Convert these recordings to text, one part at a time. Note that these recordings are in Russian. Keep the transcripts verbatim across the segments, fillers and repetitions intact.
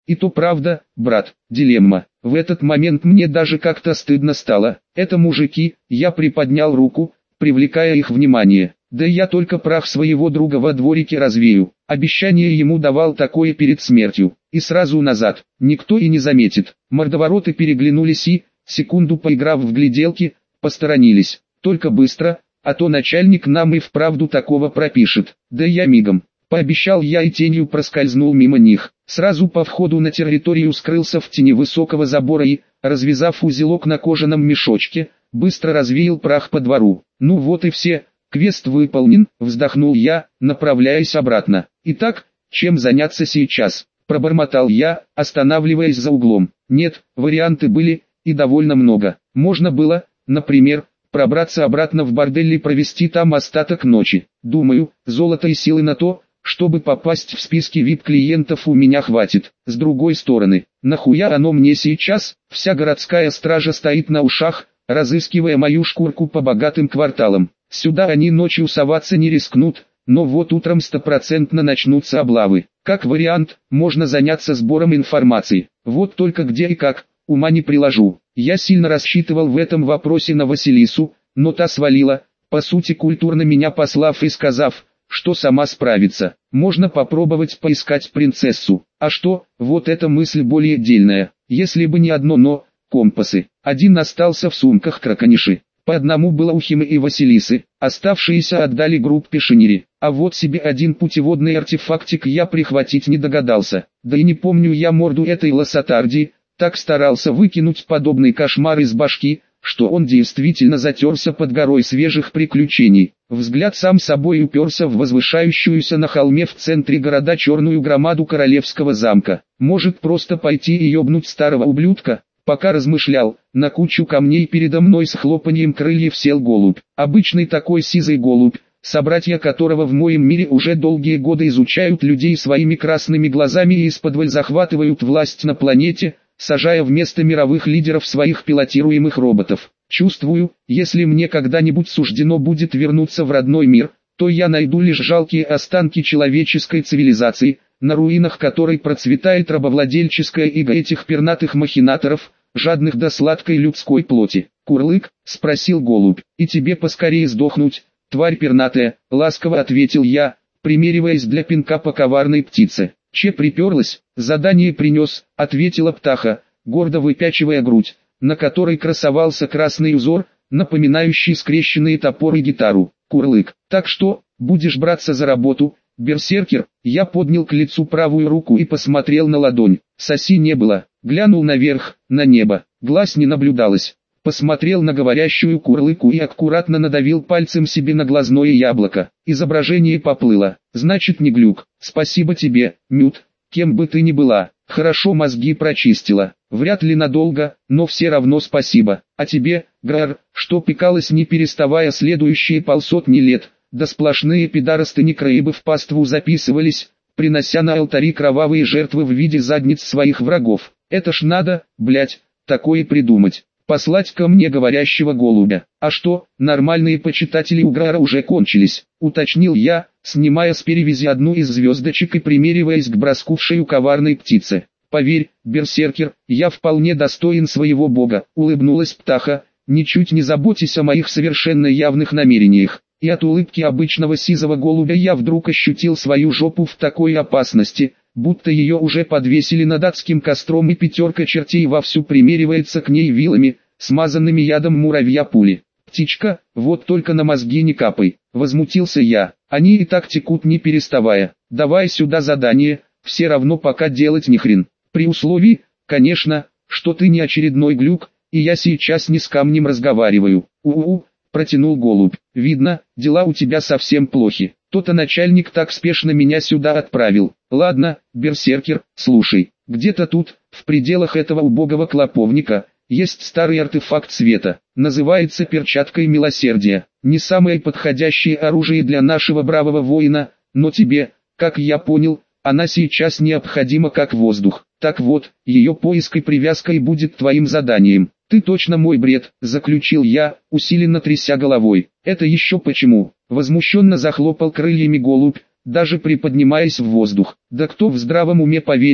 И то правда, брат, дилемма. В этот момент мне даже как-то стыдно стало. Это мужики, я приподнял руку, привлекая их внимание. Да я только прах своего друга во дворике развею. Обещание ему давал такое перед смертью. И сразу назад, никто и не заметит. Мордовороты переглянулись и, секунду поиграв в гляделки, посторонились. Только быстро, а то начальник нам и вправду такого пропишет. Да я мигом. Пообещал я и тенью проскользнул мимо них. Сразу по входу на территорию скрылся в тени высокого забора и, развязав узелок на кожаном мешочке, быстро развеял прах по двору. Ну вот и все. Квест выполнен, вздохнул я, направляясь обратно. Итак, чем заняться сейчас? Пробормотал я, останавливаясь за углом. Нет, варианты были, и довольно много. Можно было, например, пробраться обратно в бордель и провести там остаток ночи. Думаю, золота и силы на то, чтобы попасть в списки ви ай пи-клиентов у меня хватит. С другой стороны, нахуя оно мне сейчас? Вся городская стража стоит на ушах, разыскивая мою шкурку по богатым кварталам. Сюда они ночью соваться не рискнут, но вот утром стопроцентно начнутся облавы. Как вариант, можно заняться сбором информации. Вот только где и как, ума не приложу. Я сильно рассчитывал в этом вопросе на Василису, но та свалила, по сути культурно меня послав и сказав, что сама справится. Можно попробовать поискать принцессу. А что, вот эта мысль более дельная. Если бы не одно но, компасы. Один остался в сумках Кракониши. По одному было у Химы и Василисы, оставшиеся отдали группе Шинири. А вот себе один путеводный артефактик я прихватить не догадался. Да и не помню я морду этой лосатарди, так старался выкинуть подобный кошмар из башки, что он действительно затерся под горой свежих приключений. Взгляд сам собой уперся в возвышающуюся на холме в центре города черную громаду королевского замка. Может просто пойти и ёбнуть старого ублюдка? Пока размышлял, на кучу камней передо мной с хлопаньем крыльев сел голубь. Обычный такой сизый голубь, собратья которого в моем мире уже долгие годы изучают людей своими красными глазами и исподволь захватывают власть на планете, сажая вместо мировых лидеров своих пилотируемых роботов. Чувствую, если мне когда-нибудь суждено будет вернуться в родной мир, то я найду лишь жалкие останки человеческой цивилизации, на руинах которой процветает рабовладельческая ига этих пернатых махинаторов, жадных до сладкой людской плоти. «Курлык?» — спросил голубь. «И тебе поскорее сдохнуть, тварь пернатая», — ласково ответил я, примериваясь для пинка по коварной птице. «Че приперлась? Задание принес», — ответила птаха, гордо выпячивая грудь, на которой красовался красный узор, напоминающий скрещенные топор и гитару. «Курлык, так что, будешь браться за работу, берсеркер?» Я поднял к лицу правую руку и посмотрел на ладонь. Соси не было. Глянул наверх, на небо. Глаз не наблюдалось. Посмотрел на говорящую курлыку и аккуратно надавил пальцем себе на глазное яблоко. Изображение поплыло. «Значит не глюк. Спасибо тебе, Мют, кем бы ты ни была. Хорошо мозги прочистила. Вряд ли надолго, но все равно спасибо. А тебе, Грар, что пекалась не переставая следующие полсотни лет». Да сплошные пидорасты некроибы в паству записывались, принося на алтари кровавые жертвы в виде задниц своих врагов. Это ж надо, блять, такое придумать. Послать ко мне говорящего голубя. А что, нормальные почитатели Уграра уже кончились, уточнил я, снимая с перевязи одну из звездочек и примериваясь к броску в шею коварной птицы. Поверь, берсеркер, я вполне достоин своего бога, улыбнулась птаха, ничуть не заботясь о моих совершенно явных намерениях. И от улыбки обычного сизого голубя я вдруг ощутил свою жопу в такой опасности, будто ее уже подвесили над адским костром и пятерка чертей вовсю примеривается к ней вилами, смазанными ядом муравья пули. «Птичка, вот только на мозги не капай», — возмутился я, «они и так текут не переставая. Давай сюда задание, все равно пока делать ни хрен. При условии, конечно, что ты не очередной глюк, и я сейчас не с камнем разговариваю». «У-у-у», протянул голубь. «Видно, дела у тебя совсем плохи. То-то начальник так спешно меня сюда отправил. Ладно, берсеркер, слушай, где-то тут, в пределах этого убогого клоповника, есть старый артефакт света. Называется перчаткой милосердия. Не самое подходящее оружие для нашего бравого воина, но тебе, как я понял, она сейчас необходима как воздух. Так вот, ее поиск и привязка и будет твоим заданием». «Ты точно мой бред», — заключил я, усиленно тряся головой. «Это еще почему?» Возмущенно захлопал крыльями голубь, даже приподнимаясь в воздух. «Да кто в здравом уме поверит,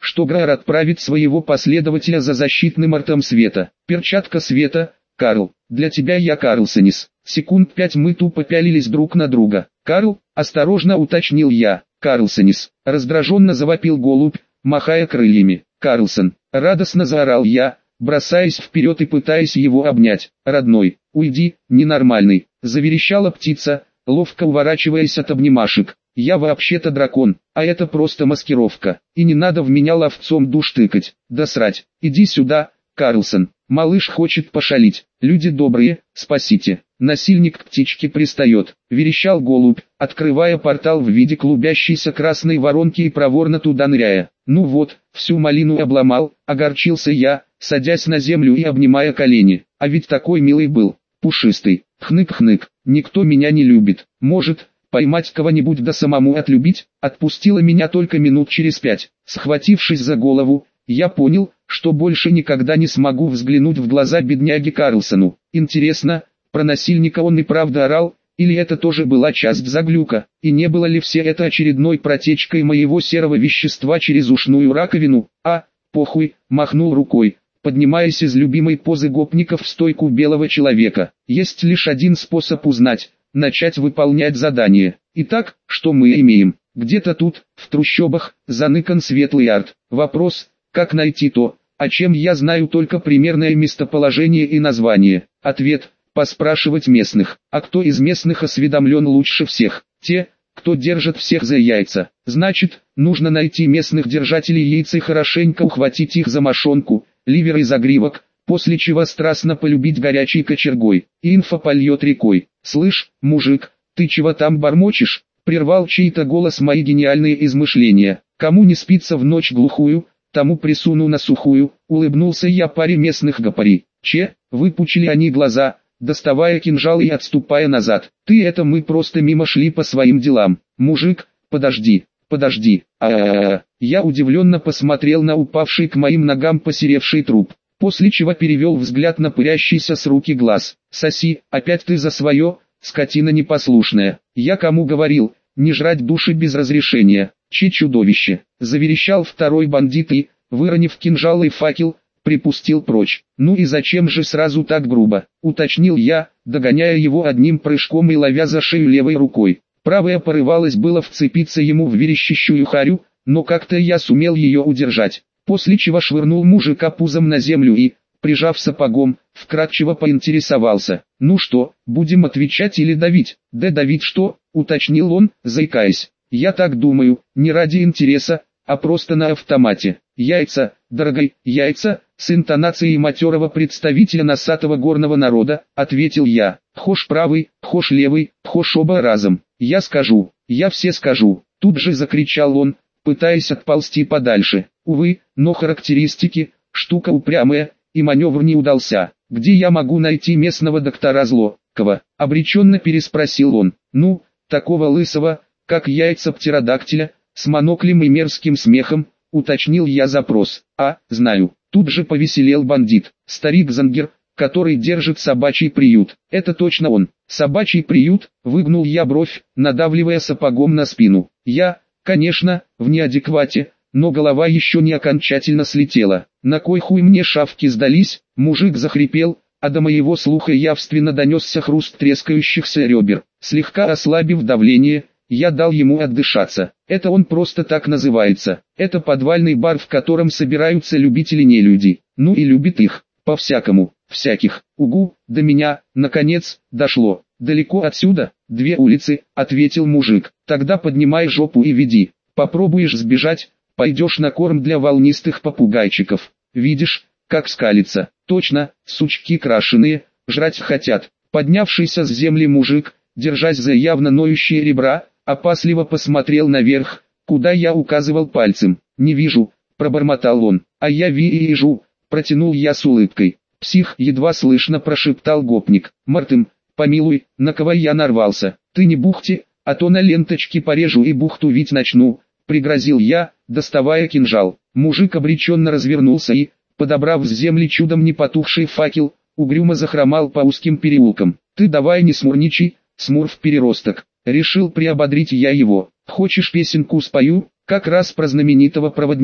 что Граар отправит своего последователя за защитным артом света. Перчатка света, Карл, для тебя я Карлсонис. Секунд пять мы тупо пялились друг на друга. Карл, осторожно уточнил я. Карлсонис, раздраженно завопил голубь, махая крыльями. Карлсон, радостно заорал я, бросаясь вперед и пытаясь его обнять. Родной, уйди, ненормальный, заверещала птица, ловко уворачиваясь от обнимашек. Я вообще-то дракон, а это просто маскировка, и не надо в меня ловцом душ тыкать. Да срать, иди сюда, Карлсон, малыш хочет пошалить. Люди добрые, спасите. Насильник к птичке пристает, верещал голубь, открывая портал в виде клубящейся красной воронки и проворно туда ныряя. Ну вот, всю малину обломал, огорчился я, садясь на землю и обнимая колени. А ведь такой милый был, пушистый. Хнык-хнык, никто меня не любит. Может, поймать кого-нибудь да самому отлюбить? Отпустила меня только минут через пять. Схватившись за голову, я понял, что больше никогда не смогу взглянуть в глаза бедняге Карлсону. Интересно, про насильника он и правда орал, или это тоже была часть заглюка, и не было ли все это очередной протечкой моего серого вещества через ушную раковину? А, похуй, махнул рукой, поднимаясь из любимой позы гопников в стойку белого человека. Есть лишь один способ узнать, начать выполнять задание. Итак, что мы имеем? Где-то тут, в трущобах, заныкан светлый арт. Вопрос, как найти то, о чем я знаю только примерное местоположение и название. Ответ – поспрашивать местных. А кто из местных осведомлен лучше всех? Те, кто держит всех за яйца. Значит, нужно найти местных держателей яиц и хорошенько ухватить их за мошонку, ливер и загривок, после чего страстно полюбить горячей кочергой. Инфа польет рекой. «Слышь, мужик, ты чего там бормочешь?» – прервал чей-то голос мои гениальные измышления. «Кому не спится в ночь глухую, тому присуну на сухую», — улыбнулся я паре местных гопарей. «Че?» — выпучили они глаза, доставая кинжал и отступая назад. «Ты это мы просто мимо шли по своим делам. Мужик, подожди, подожди». А-а-а. Я удивленно посмотрел на упавший к моим ногам посеревший труп, после чего перевел взгляд на пырящийся с руки глаз. «Соси, опять ты за свое, скотина непослушная. Я кому говорил, не жрать души без разрешения. Че чудовище!» — заверещал второй бандит и, выронив кинжал и факел, припустил прочь. «Ну и зачем же сразу так грубо?» — уточнил я, догоняя его одним прыжком и ловя за шею левой рукой. Правая порывалась было вцепиться ему в верещащую харю, но как-то я сумел ее удержать, после чего швырнул мужика пузом на землю и, прижав сапогом, вкратчиво поинтересовался: «Ну что, будем отвечать или давить?» «Да давить что?» — уточнил он, заикаясь. «Я так думаю, не ради интереса, а просто на автомате. Яйца, дорогой, яйца», с интонацией матерого представителя носатого горного народа, ответил я. «Хошь правый, хошь левый, хошь оба разом. Я скажу, я все скажу», тут же закричал он, пытаясь отползти подальше. Увы, но характеристики, штука упрямая, и маневр не удался. «Где я могу найти местного доктора Злокова?» — обреченно переспросил он. «Ну, такого лысого, как яйца птеродактиля, с моноклем и мерзким смехом», — уточнил я запрос. «А, знаю», — тут же повеселел бандит. «Старик Зангер, который держит собачий приют. Это точно он». «Собачий приют?» — выгнул я бровь, надавливая сапогом на спину. Я, конечно, в неадеквате, но голова еще не окончательно слетела. «На кой хуй мне шавки сдались?» — мужик захрипел, а до моего слуха явственно донесся хруст трескающихся ребер. Слегка ослабив давление, я дал ему отдышаться. Это он просто так называется. Это подвальный бар, в котором собираются любители-нелюди. Ну и любит их, по-всякому, всяких. Угу, до меня, наконец, дошло. «Далеко отсюда?» «Две улицы», — ответил мужик. «Тогда поднимай жопу и веди. Попробуешь сбежать, пойдешь на корм для волнистых попугайчиков. Видишь, как скалится. Точно, сучки крашеные, жрать хотят». Поднявшийся с земли мужик, держась за явно ноющие ребра, опасливо посмотрел наверх, куда я указывал пальцем. «Не вижу», — пробормотал он. «А я вижу», — протянул я с улыбкой. «Псих», — едва слышно прошептал гопник. «Мартым, помилуй, на кого я нарвался. Ты не бухти, а то на ленточке порежу и бухту ведь начну», — пригрозил я, доставая кинжал. Мужик обреченно развернулся и, подобрав с земли чудом не потухший факел, угрюмо захромал по узким переулкам. «Ты давай не смурничай, смурф-переросток», — решил приободрить я его. «Хочешь песенку спою, как раз про знаменитого проводника?»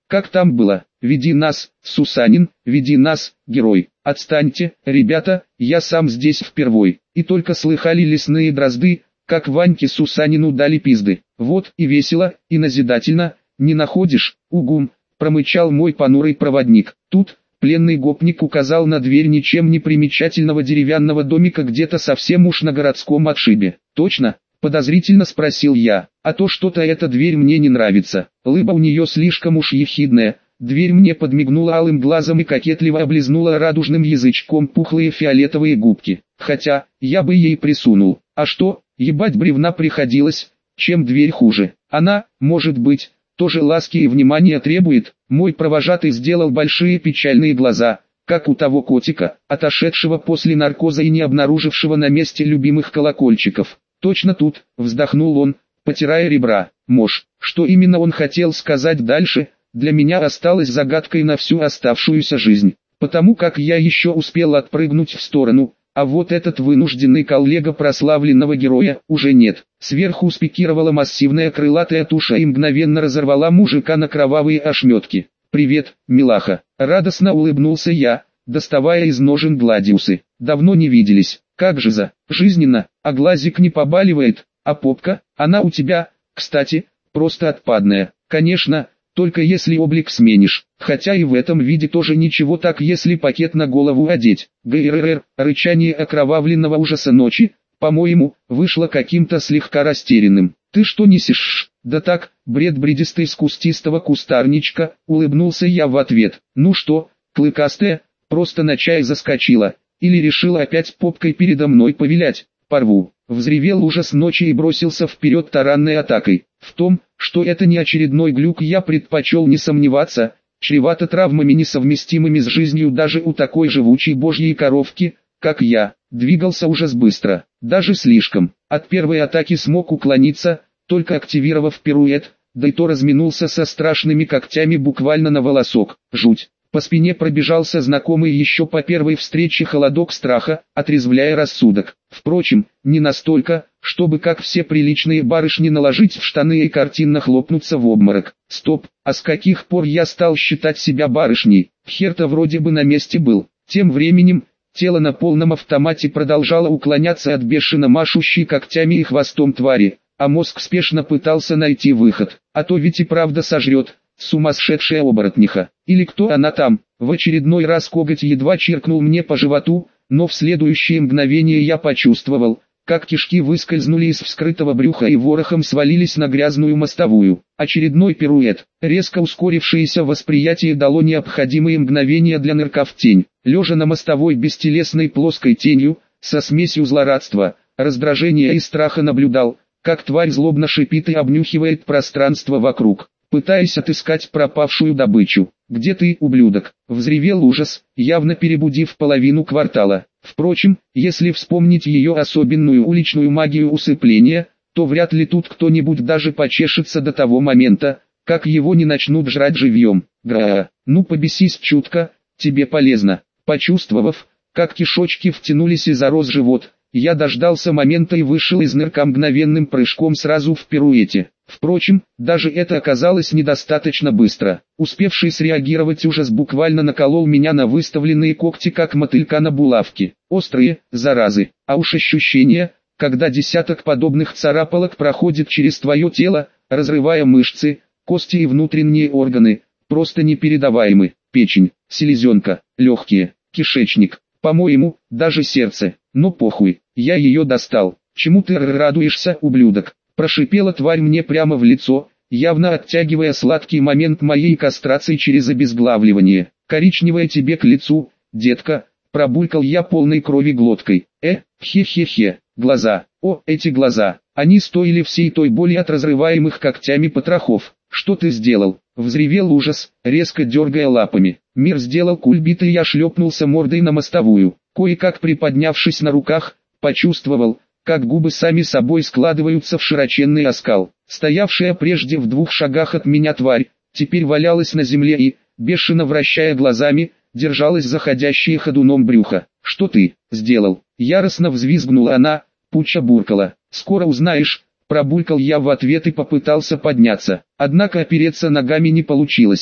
Как там было? Веди нас, Сусанин, веди нас, герой. Отстаньте, ребята, я сам здесь впервой. И только слыхали лесные дрозды, как Ваньке Сусанину дали пизды. Вот и весело, и назидательно, не находишь, угум, промычал мой понурый проводник. Тут пленный гопник указал на дверь ничем не примечательного деревянного домика где-то совсем уж на городском отшибе. Точно? Подозрительно спросил я. А то что-то эта дверь мне не нравится. Лыба у нее слишком уж ехидная. Дверь мне подмигнула алым глазом и кокетливо облизнула радужным язычком пухлые фиолетовые губки. Хотя, я бы ей присунул. А что, ебать бревна приходилось, чем дверь хуже. Она, может быть, тоже ласки и внимания требует. Мой провожатый сделал большие печальные глаза, как у того котика, отошедшего после наркоза и не обнаружившего на месте любимых колокольчиков. Точно тут, вздохнул он, потирая ребра. Мож, что именно он хотел сказать дальше, для меня осталось загадкой на всю оставшуюся жизнь. Потому как я еще успел отпрыгнуть в сторону, а вот этот вынужденный коллега прославленного героя уже нет. Сверху спикировала массивная крылатая туша и мгновенно разорвала мужика на кровавые ошметки. «Привет, милаха!» — радостно улыбнулся я, доставая из ножен гладиусы. «Давно не виделись. Как же за жизненно, а глазик не побаливает, а попка, она у тебя, кстати, просто отпадная. Конечно, только если облик сменишь, хотя и в этом виде тоже ничего так, если пакет на голову одеть». ГРР, рычание окровавленного ужаса ночи, по-моему, вышло каким-то слегка растерянным. «Ты что несешь?» «Да так, бред бредистый с кустистого кустарничка», улыбнулся я в ответ. «Ну что, клыкастая, просто на чай заскочила, или решила опять попкой передо мной повилять? Порву». Взревел ужас ночи и бросился вперед таранной атакой. В том, что это не очередной глюк, я предпочел не сомневаться, чревато травмами несовместимыми с жизнью даже у такой живучей божьей коровки, как я. Двигался ужас быстро, даже слишком. От первой атаки смог уклониться, только активировав пируэт, да и то разминулся со страшными когтями буквально на волосок. Жуть. По спине пробежался знакомый еще по первой встрече холодок страха, отрезвляя рассудок. Впрочем, не настолько, чтобы как все приличные барышни наложить в штаны и картинно хлопнуться в обморок. Стоп, а с каких пор я стал считать себя барышней? Хер-то вроде бы на месте был. Тем временем, тело на полном автомате продолжало уклоняться от бешено машущей когтями и хвостом твари, а мозг спешно пытался найти выход. А то ведь и правда сожрет. Сумасшедшая оборотниха, или кто она там. В очередной раз коготь едва чиркнул мне по животу, но в следующее мгновение я почувствовал, как кишки выскользнули из вскрытого брюха и ворохом свалились на грязную мостовую. Очередной пируэт, резко ускорившееся восприятие дало необходимые мгновения для нырка в тень. Лежа на мостовой бестелесной плоской тенью, со смесью злорадства, раздражения и страха наблюдал, как тварь злобно шипит и обнюхивает пространство вокруг, пытаясь отыскать пропавшую добычу. «Где ты, ублюдок?» — взревел ужас, явно перебудив половину квартала. Впрочем, если вспомнить ее особенную уличную магию усыпления, то вряд ли тут кто-нибудь даже почешется до того момента, как его не начнут жрать живьем. Гра, ну побесись чутка, тебе полезно. Почувствовав, как кишочки втянулись и зарос живот, я дождался момента и вышел из нырка мгновенным прыжком сразу в пируэте. Впрочем, даже это оказалось недостаточно быстро. Успевший среагировать ужас буквально наколол меня на выставленные когти, как мотылька на булавке. Острые, заразы, а уж ощущение, когда десяток подобных царапалок проходит через твое тело, разрывая мышцы, кости и внутренние органы, просто непередаваемы. Печень, селезенка, легкие, кишечник, по-моему, даже сердце. Но похуй, я ее достал. Чему ты радуешься, ублюдок? Прошипела тварь мне прямо в лицо, явно оттягивая сладкий момент моей кастрации через обезглавливание. «Коричневая тебе к лицу, детка», — пробулькал я полной крови глоткой. «Э, хе-хе-хе, глаза, о, эти глаза, они стоили всей той боли от разрываемых когтями потрохов. Что ты сделал?» — взревел ужас, резко дергая лапами. Мир сделал кульбит, и я шлепнулся мордой на мостовую. Кое-как приподнявшись на руках, почувствовал, как губы сами собой складываются в широченный оскал. Стоявшая прежде в двух шагах от меня тварь, теперь валялась на земле и, бешено вращая глазами, держалась за ходящее ходуном брюхо. «Что ты сделал?» — яростно взвизгнула она, пуча буркала. «Скоро узнаешь», — пробулькал я в ответ и попытался подняться. Однако опереться ногами не получилось.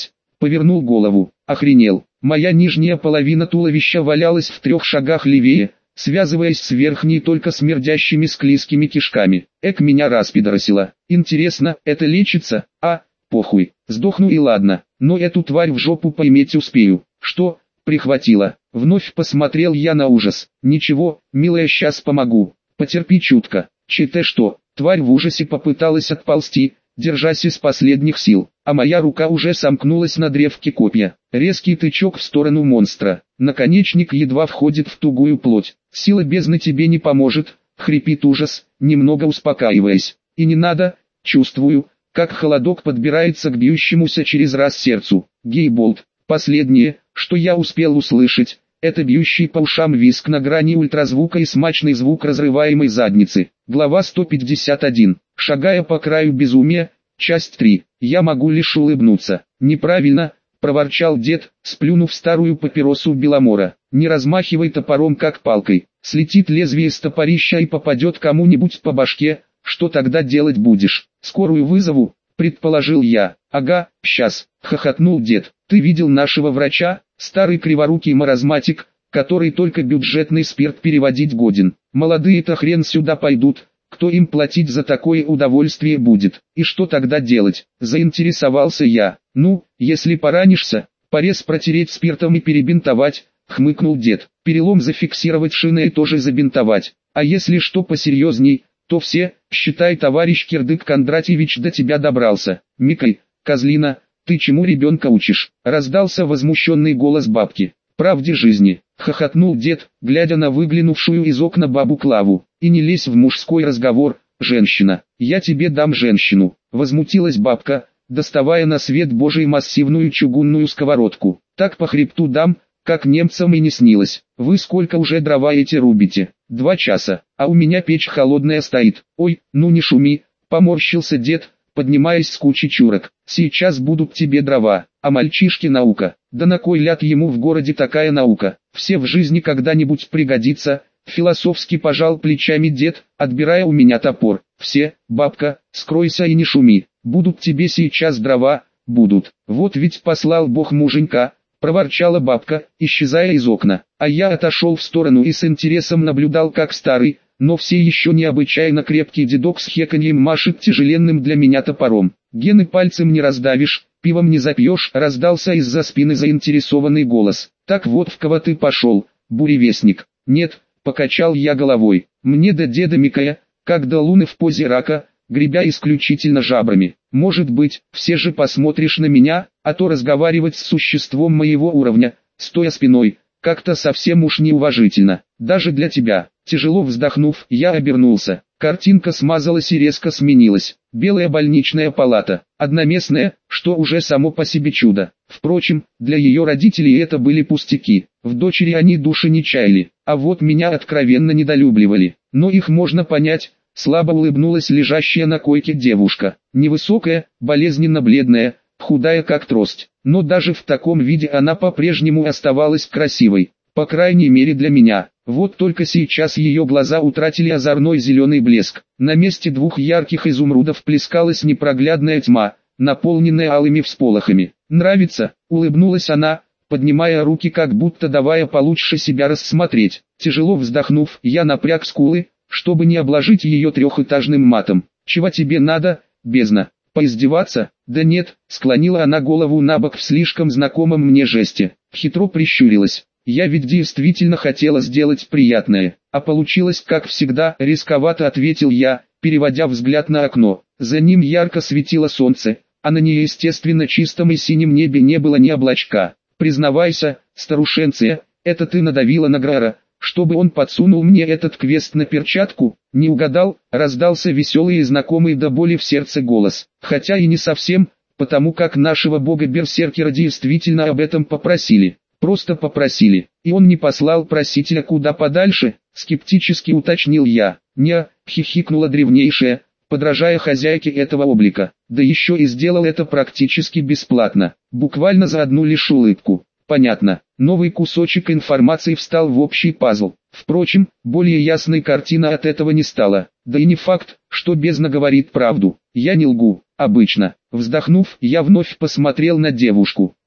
Повернул голову, охренел. Моя нижняя половина туловища валялась в трех шагах левее, связываясь с верхней только смердящими склизкими кишками. Эк, меня распидоросило. Интересно, это лечится? А, похуй, сдохну и ладно, но эту тварь в жопу поиметь успею. Что? Прихватило. Вновь посмотрел я на ужас. Ничего, милая, сейчас помогу. Потерпи чутко. Че-то что? Тварь в ужасе попыталась отползти, держась из последних сил, а моя рука уже сомкнулась на древке копья. Резкий тычок в сторону монстра. Наконечник едва входит в тугую плоть. Сила бездны тебе не поможет, хрипит ужас, немного успокаиваясь. И не надо, чувствую, как холодок подбирается к бьющемуся через раз сердцу. Гейболт. Последнее, что я успел услышать, это бьющий по ушам визг на грани ультразвука и смачный звук разрываемой задницы. Глава сто пятьдесят один. Шагая по краю безумия, часть три. Я могу лишь улыбнуться. Неправильно, проворчал дед, сплюнув старую папиросу Беломора. Не размахивай топором как палкой. Слетит лезвие с топорища и попадет кому-нибудь по башке. Что тогда делать будешь? Скорую вызову, предположил я. Ага, щас, хохотнул дед. Ты видел нашего врача? Старый криворукий маразматик, который только бюджетный спирт переводить годен. Молодые-то хрен сюда пойдут, кто им платить за такое удовольствие будет. И что тогда делать? Заинтересовался я. Ну, если поранишься, порез протереть спиртом и перебинтовать, хмыкнул дед. Перелом зафиксировать шиной и тоже забинтовать. А если что посерьезней, то все, считай, товарищ Кирдык Кондратьевич до тебя добрался. Микай, козлина, ты чему ребенка учишь? Раздался возмущенный голос бабки. Правде жизни, хохотнул дед, глядя на выглянувшую из окна бабу Клаву. И не лезь в мужской разговор, женщина. Я тебе дам женщину. Возмутилась бабка, доставая на свет Божий массивную чугунную сковородку. Так по хребту дам, как немцам и не снилось. Вы сколько уже дрова эти рубите? Два часа, а у меня печь холодная стоит. Ой, ну не шуми, поморщился дед, поднимаясь с кучи чурок. Сейчас будут тебе дрова, а мальчишке наука. Да на кой ляд ему в городе такая наука? Все в жизни когда-нибудь пригодится. Философски пожал плечами дед, отбирая у меня топор. Все, бабка, скройся и не шуми. Будут тебе сейчас дрова, будут. Вот ведь послал Бог муженька, проворчала бабка, исчезая из окна. А я отошел в сторону и с интересом наблюдал, как старый, но все еще необычайно крепкий дедок с хеканьем машет тяжеленным для меня топором. Гены пальцем не раздавишь, пивом не запьешь, раздался из-за спины заинтересованный голос. Так вот в кого ты пошел, буревестник. Нет, покачал я головой, мне до деда Микая, как до луны в позе рака, гребя исключительно жабрами. Может быть, все же посмотришь на меня, а то разговаривать с существом моего уровня, стоя спиной, как-то совсем уж неуважительно, даже для тебя. Тяжело вздохнув, я обернулся. Картинка смазалась и резко сменилась. Белая больничная палата, одноместная, что уже само по себе чудо. Впрочем, для ее родителей это были пустяки. В дочери они души не чаяли, а вот меня откровенно недолюбливали. Но их можно понять. Слабо улыбнулась лежащая на койке девушка. Невысокая, болезненно бледная, худая как трость. Но даже в таком виде она по-прежнему оставалась красивой. По крайней мере для меня. Вот только сейчас ее глаза утратили озорной зеленый блеск. На месте двух ярких изумрудов плескалась непроглядная тьма, наполненная алыми всполохами. «Нравится?» — улыбнулась она, поднимая руки, как будто давая получше себя рассмотреть. Тяжело вздохнув, я напряг скулы, чтобы не обложить ее трехэтажным матом. «Чего тебе надо, бездна? Поиздеваться?» «Да нет», — склонила она голову набок в слишком знакомом мне жесте. Хитро прищурилась. «Я ведь действительно хотела сделать приятное, а получилось, как всегда, рисковато», — ответил я, переводя взгляд на окно. За ним ярко светило солнце, а на неестественно чистом и синем небе не было ни облачка. «Признавайся, старушенция, это ты надавила на Грара, чтобы он подсунул мне этот квест на перчатку?» «Не угадал», — раздался веселый и знакомый до боли в сердце голос. Хотя и не совсем, потому как нашего бога-берсеркера действительно об этом попросили. Просто попросили, и он не послал просителя куда подальше, скептически уточнил я. «Не», — хихикнула древнейшая, подражая хозяйке этого облика. Да еще и сделал это практически бесплатно, буквально за одну лишь улыбку. Понятно, новый кусочек информации встал в общий пазл. Впрочем, более ясной картина от этого не стала. Да и не факт, что бездна говорит правду. Я не лгу, обычно. Вздохнув, я вновь посмотрел на девушку.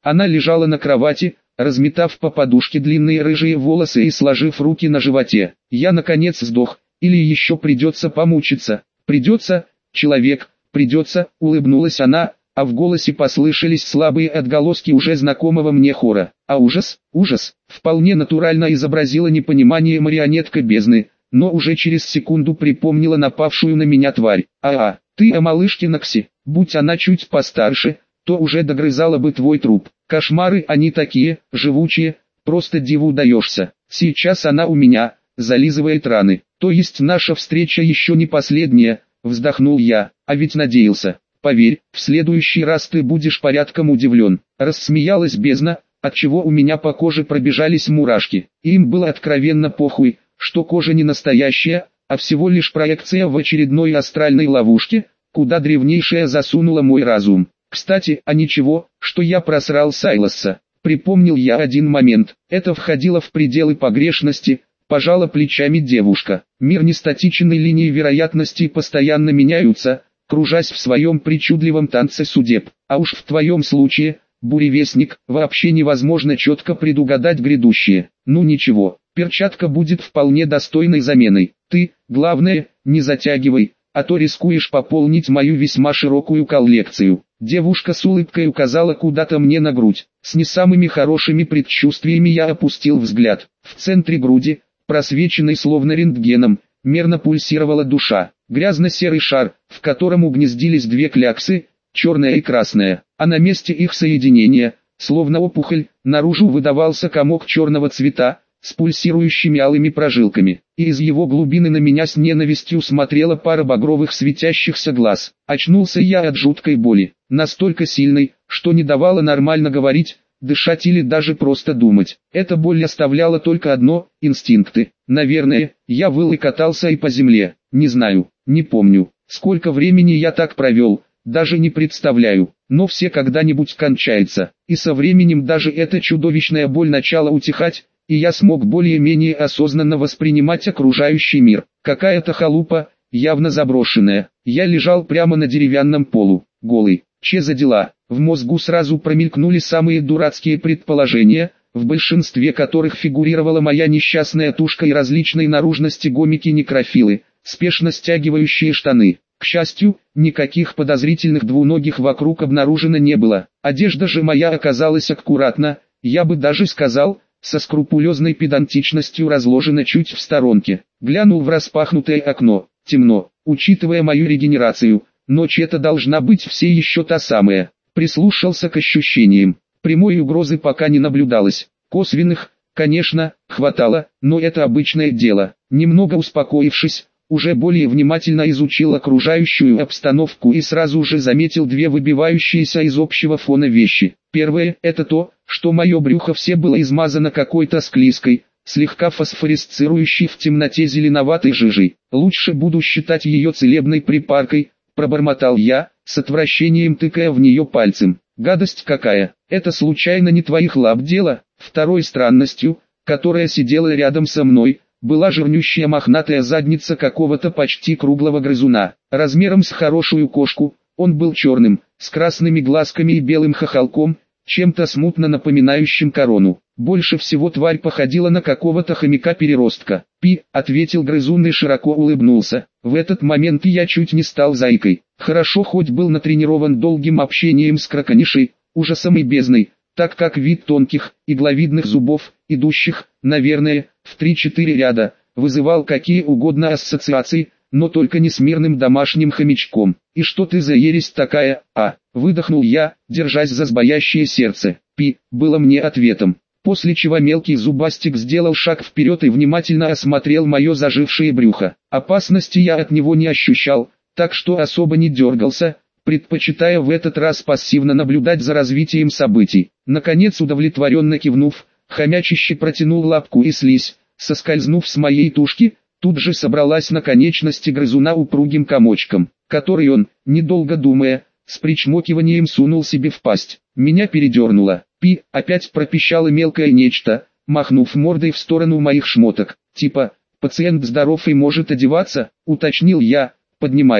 Она лежала на кровати, разметав по подушке длинные рыжие волосы и сложив руки на животе. Я наконец сдох, или еще придется помучиться. Придется, человек, придется, улыбнулась она, а в голосе послышались слабые отголоски уже знакомого мне хора. А ужас, ужас, вполне натурально изобразила непонимание марионетка бездны, но уже через секунду припомнила напавшую на меня тварь. А-а, ты о малышке Накси, будь она чуть постарше, то уже догрызала бы твой труп. Кошмары они такие, живучие, просто диву даешься. Сейчас она у меня, зализывает раны. То есть наша встреча еще не последняя, вздохнул я, а ведь надеялся. Поверь, в следующий раз ты будешь порядком удивлен. Рассмеялась бездна, отчего у меня по коже пробежались мурашки. Им было откровенно похуй, что кожа не настоящая, а всего лишь проекция в очередной астральной ловушке, куда древнейшая засунула мой разум. Кстати, а ничего, что я просрал Сайлоса. Припомнил я один момент, это входило в пределы погрешности, пожала плечами девушка. Мир нестатичной линии вероятностей постоянно меняются, кружась в своем причудливом танце судеб. А уж в твоем случае, буревестник, вообще невозможно четко предугадать грядущее. Ну ничего, перчатка будет вполне достойной заменой. Ты, главное, не затягивай, а то рискуешь пополнить мою весьма широкую коллекцию. Девушка с улыбкой указала куда-то мне на грудь. С не самыми хорошими предчувствиями я опустил взгляд. В центре груди, просвеченной словно рентгеном, мерно пульсировала душа. Грязно-серый шар, в котором угнездились две кляксы, черная и красная, а на месте их соединения, словно опухоль, наружу выдавался комок черного цвета, с пульсирующими алыми прожилками, и из его глубины на меня с ненавистью смотрела пара багровых светящихся глаз. Очнулся я от жуткой боли, настолько сильной, что не давала нормально говорить, дышать или даже просто думать. Эта боль оставляла только одно – инстинкты. Наверное, я выл и катался и по земле, не знаю, не помню, сколько времени я так провел, даже не представляю, но все когда-нибудь кончается, и со временем даже эта чудовищная боль начала утихать, и я смог более-менее осознанно воспринимать окружающий мир. Какая-то халупа, явно заброшенная. Я лежал прямо на деревянном полу, голый. Че за дела? В мозгу сразу промелькнули самые дурацкие предположения, в большинстве которых фигурировала моя несчастная тушка и различной наружности гомики-некрофилы, спешно стягивающие штаны. К счастью, никаких подозрительных двуногих вокруг обнаружено не было. Одежда же моя оказалась аккуратна, я бы даже сказал, со скрупулезной педантичностью разложена чуть в сторонке. Глянул в распахнутое окно. Темно, учитывая мою регенерацию, ночь эта должна быть все еще та самая. Прислушался к ощущениям. Прямой угрозы пока не наблюдалось. Косвенных, конечно, хватало, но это обычное дело. Немного успокоившись, уже более внимательно изучил окружающую обстановку и сразу же заметил две выбивающиеся из общего фона вещи. Первое – это то, что мое брюхо все было измазано какой-то склизкой, слегка фосфорисцирующей в темноте зеленоватой жижей. Лучше буду считать ее целебной припаркой, пробормотал я, с отвращением тыкая в нее пальцем. Гадость какая, это случайно не твоих лап дело? Второй странностью, которая сидела рядом со мной, была жирнющая мохнатая задница какого-то почти круглого грызуна. Размером с хорошую кошку, он был черным, с красными глазками и белым хохолком, чем-то смутно напоминающим корону. Больше всего тварь походила на какого-то хомяка-переростка. «Пи», — ответил грызун и широко улыбнулся. В этот момент я чуть не стал зайкой. Хорошо хоть был натренирован долгим общением с краконишей, ужасом и бездной, так как вид тонких, игловидных зубов, идущих, наверное, в три-четыре ряда, вызывал какие угодно ассоциации, но только не с мирным домашним хомячком. «И что ты за ересь такая, а?» — выдохнул я, держась за сбоящее сердце. «Пи», было мне ответом. После чего мелкий зубастик сделал шаг вперед и внимательно осмотрел мое зажившее брюхо. Опасности я от него не ощущал, так что особо не дергался, предпочитая в этот раз пассивно наблюдать за развитием событий. Наконец, удовлетворенно кивнув, хомячище протянул лапку и слизь, соскользнув с моей тушки, тут же собралась на конечности грызуна упругим комочком, который он, недолго думая, с причмокиванием сунул себе в пасть. Меня передернуло. «Пи», опять пропищало мелкое нечто, махнув мордой в сторону моих шмоток. Типа, пациент здоров и может одеваться, уточнил я, поднимаясь.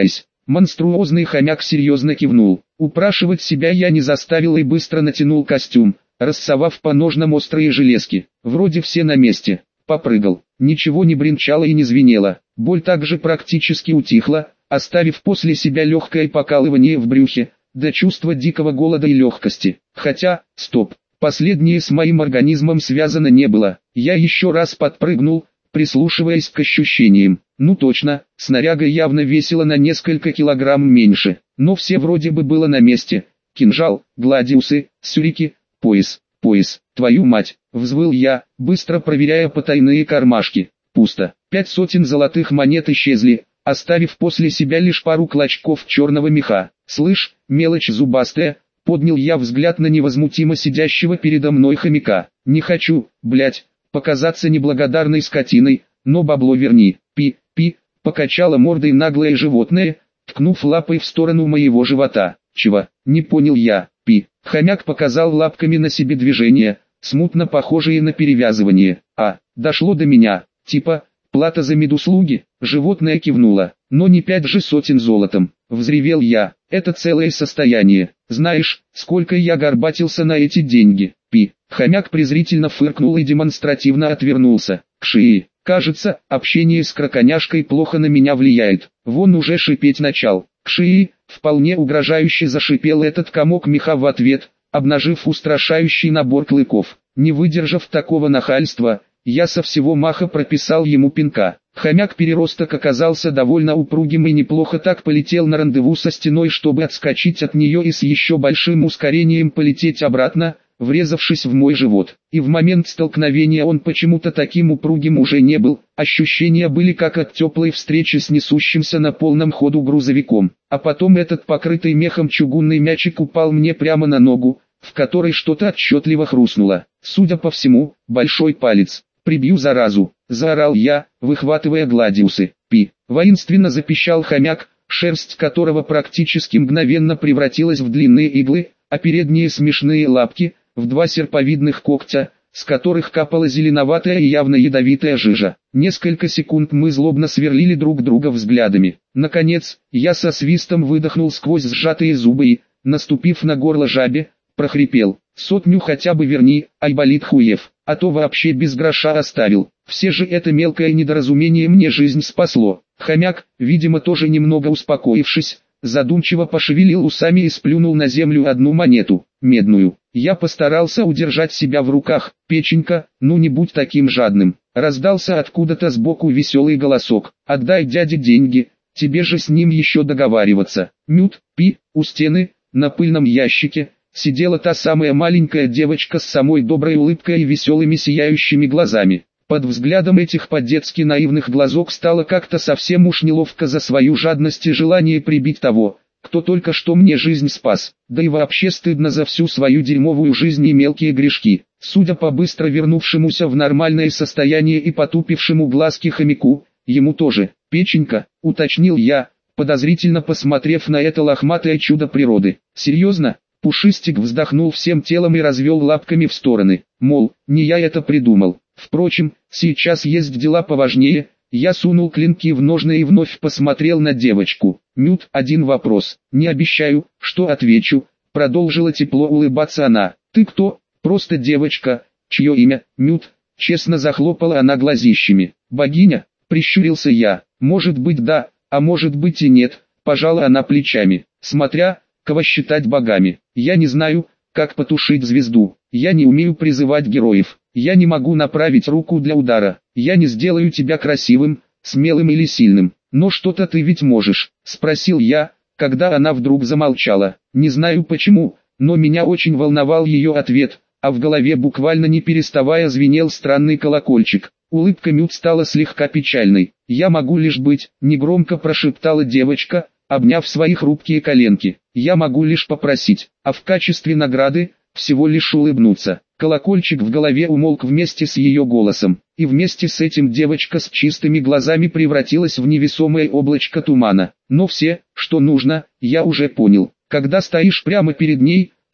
Монструозный хомяк серьезно кивнул. Упрашивать себя я не заставил и быстро натянул костюм, рассовав по ножнам острые железки. Вроде все на месте. Попрыгал. Ничего не бренчало и не звенело. Боль также практически утихла, оставив после себя легкое покалывание в брюхе, до чувства дикого голода и легкости. Хотя, стоп, последнее с моим организмом связано не было. Я еще раз подпрыгнул, прислушиваясь к ощущениям. Ну точно, снаряга явно весила на несколько килограмм меньше, но все вроде бы было на месте. Кинжал, гладиусы, сюрики, пояс, пояс, твою мать, взвыл я, быстро проверяя потайные кармашки. Пусто. Пять сотен золотых монет исчезли, оставив после себя лишь пару клочков черного меха. «Слышь, мелочь зубастая», — поднял я взгляд на невозмутимо сидящего передо мной хомяка. «Не хочу, блять, показаться неблагодарной скотиной, но бабло верни». «Пи, пи», — покачало мордой наглое животное, ткнув лапой в сторону моего живота. «Чего?» — не понял я. «Пи». Хомяк показал лапками на себе движения, смутно похожие на перевязывание. А, дошло до меня. Типа, плата за медуслуги. Животное кивнуло. Но не пять же сотен золотом. Взревел я. Это целое состояние. Знаешь, сколько я горбатился на эти деньги. Пи. Хомяк презрительно фыркнул и демонстративно отвернулся. К шее. Кажется, общение с кроконяшкой плохо на меня влияет. Вон уже шипеть начал. К шее. Вполне угрожающе зашипел этот комок меха в ответ, обнажив устрашающий набор клыков. Не выдержав такого нахальства, я со всего маха прописал ему пинка. Хомяк-переросток оказался довольно упругим и неплохо так полетел на рандеву со стеной, чтобы отскочить от нее и с еще большим ускорением полететь обратно, врезавшись в мой живот. И в момент столкновения он почему-то таким упругим уже не был, ощущения были как от теплой встречи с несущимся на полном ходу грузовиком. А потом этот покрытый мехом чугунный мячик упал мне прямо на ногу, в которой что-то отчетливо хрустнуло. Судя по всему, большой палец. «Прибью заразу!» — заорал я, выхватывая гладиусы. «Пи!» — воинственно запищал хомяк, шерсть которого практически мгновенно превратилась в длинные иглы, а передние смешные лапки — в два серповидных когтя, с которых капала зеленоватая и явно ядовитая жижа. Несколько секунд мы злобно сверлили друг друга взглядами. Наконец, я со свистом выдохнул сквозь сжатые зубы и, наступив на горло жабе, прохрипел: «Сотню хотя бы верни, айболит хуев, а то вообще без гроша оставил». Все же это мелкое недоразумение мне жизнь спасло. Хомяк, видимо тоже немного успокоившись, задумчиво пошевелил усами и сплюнул на землю одну монету, медную. Я постарался удержать себя в руках. «Печенька, ну не будь таким жадным». Раздался откуда-то сбоку веселый голосок: «Отдай дяде деньги, тебе же с ним еще договариваться». Мют, пи, у стены, на пыльном ящике, сидела та самая маленькая девочка с самой доброй улыбкой и веселыми сияющими глазами. Под взглядом этих по-детски наивных глазок стало как-то совсем уж неловко за свою жадность и желание прибить того, кто только что мне жизнь спас. Да и вообще стыдно за всю свою дерьмовую жизнь и мелкие грешки. Судя по быстро вернувшемуся в нормальное состояние и потупившему глазки хомяку, ему тоже. «Печенька», — уточнил я, подозрительно посмотрев на это лохматое чудо природы. «Серьезно?» Пушистик вздохнул всем телом и развел лапками в стороны, мол, не я это придумал. Впрочем, сейчас есть дела поважнее. Я сунул клинки в ножны и вновь посмотрел на девочку. «Мют, один вопрос. Не обещаю, что отвечу», — продолжила тепло улыбаться она. «Ты кто?» «Просто девочка. Чье имя?» «Мют», — честно захлопала она глазищами. «Богиня?» — прищурился я. «Может быть да, а может быть и нет», — пожала она плечами. «Смотря, кого считать богами. Я не знаю, как потушить звезду. Я не умею призывать героев. Я не могу направить руку для удара. Я не сделаю тебя красивым, смелым или сильным. Но что-то ты ведь можешь», — спросил я, когда она вдруг замолчала. Не знаю почему, но меня очень волновал ее ответ, а в голове буквально не переставая звенел странный колокольчик. Улыбка Мют стала слегка печальной. «Я могу лишь быть», — негромко прошептала девочка, обняв свои хрупкие коленки. «Я могу лишь попросить, а в качестве награды, всего лишь улыбнуться». Колокольчик в голове умолк вместе с ее голосом, и вместе с этим девочка с чистыми глазами превратилась в невесомое облачко тумана. Но все, что нужно, я уже понял. Когда стоишь прямо перед ней,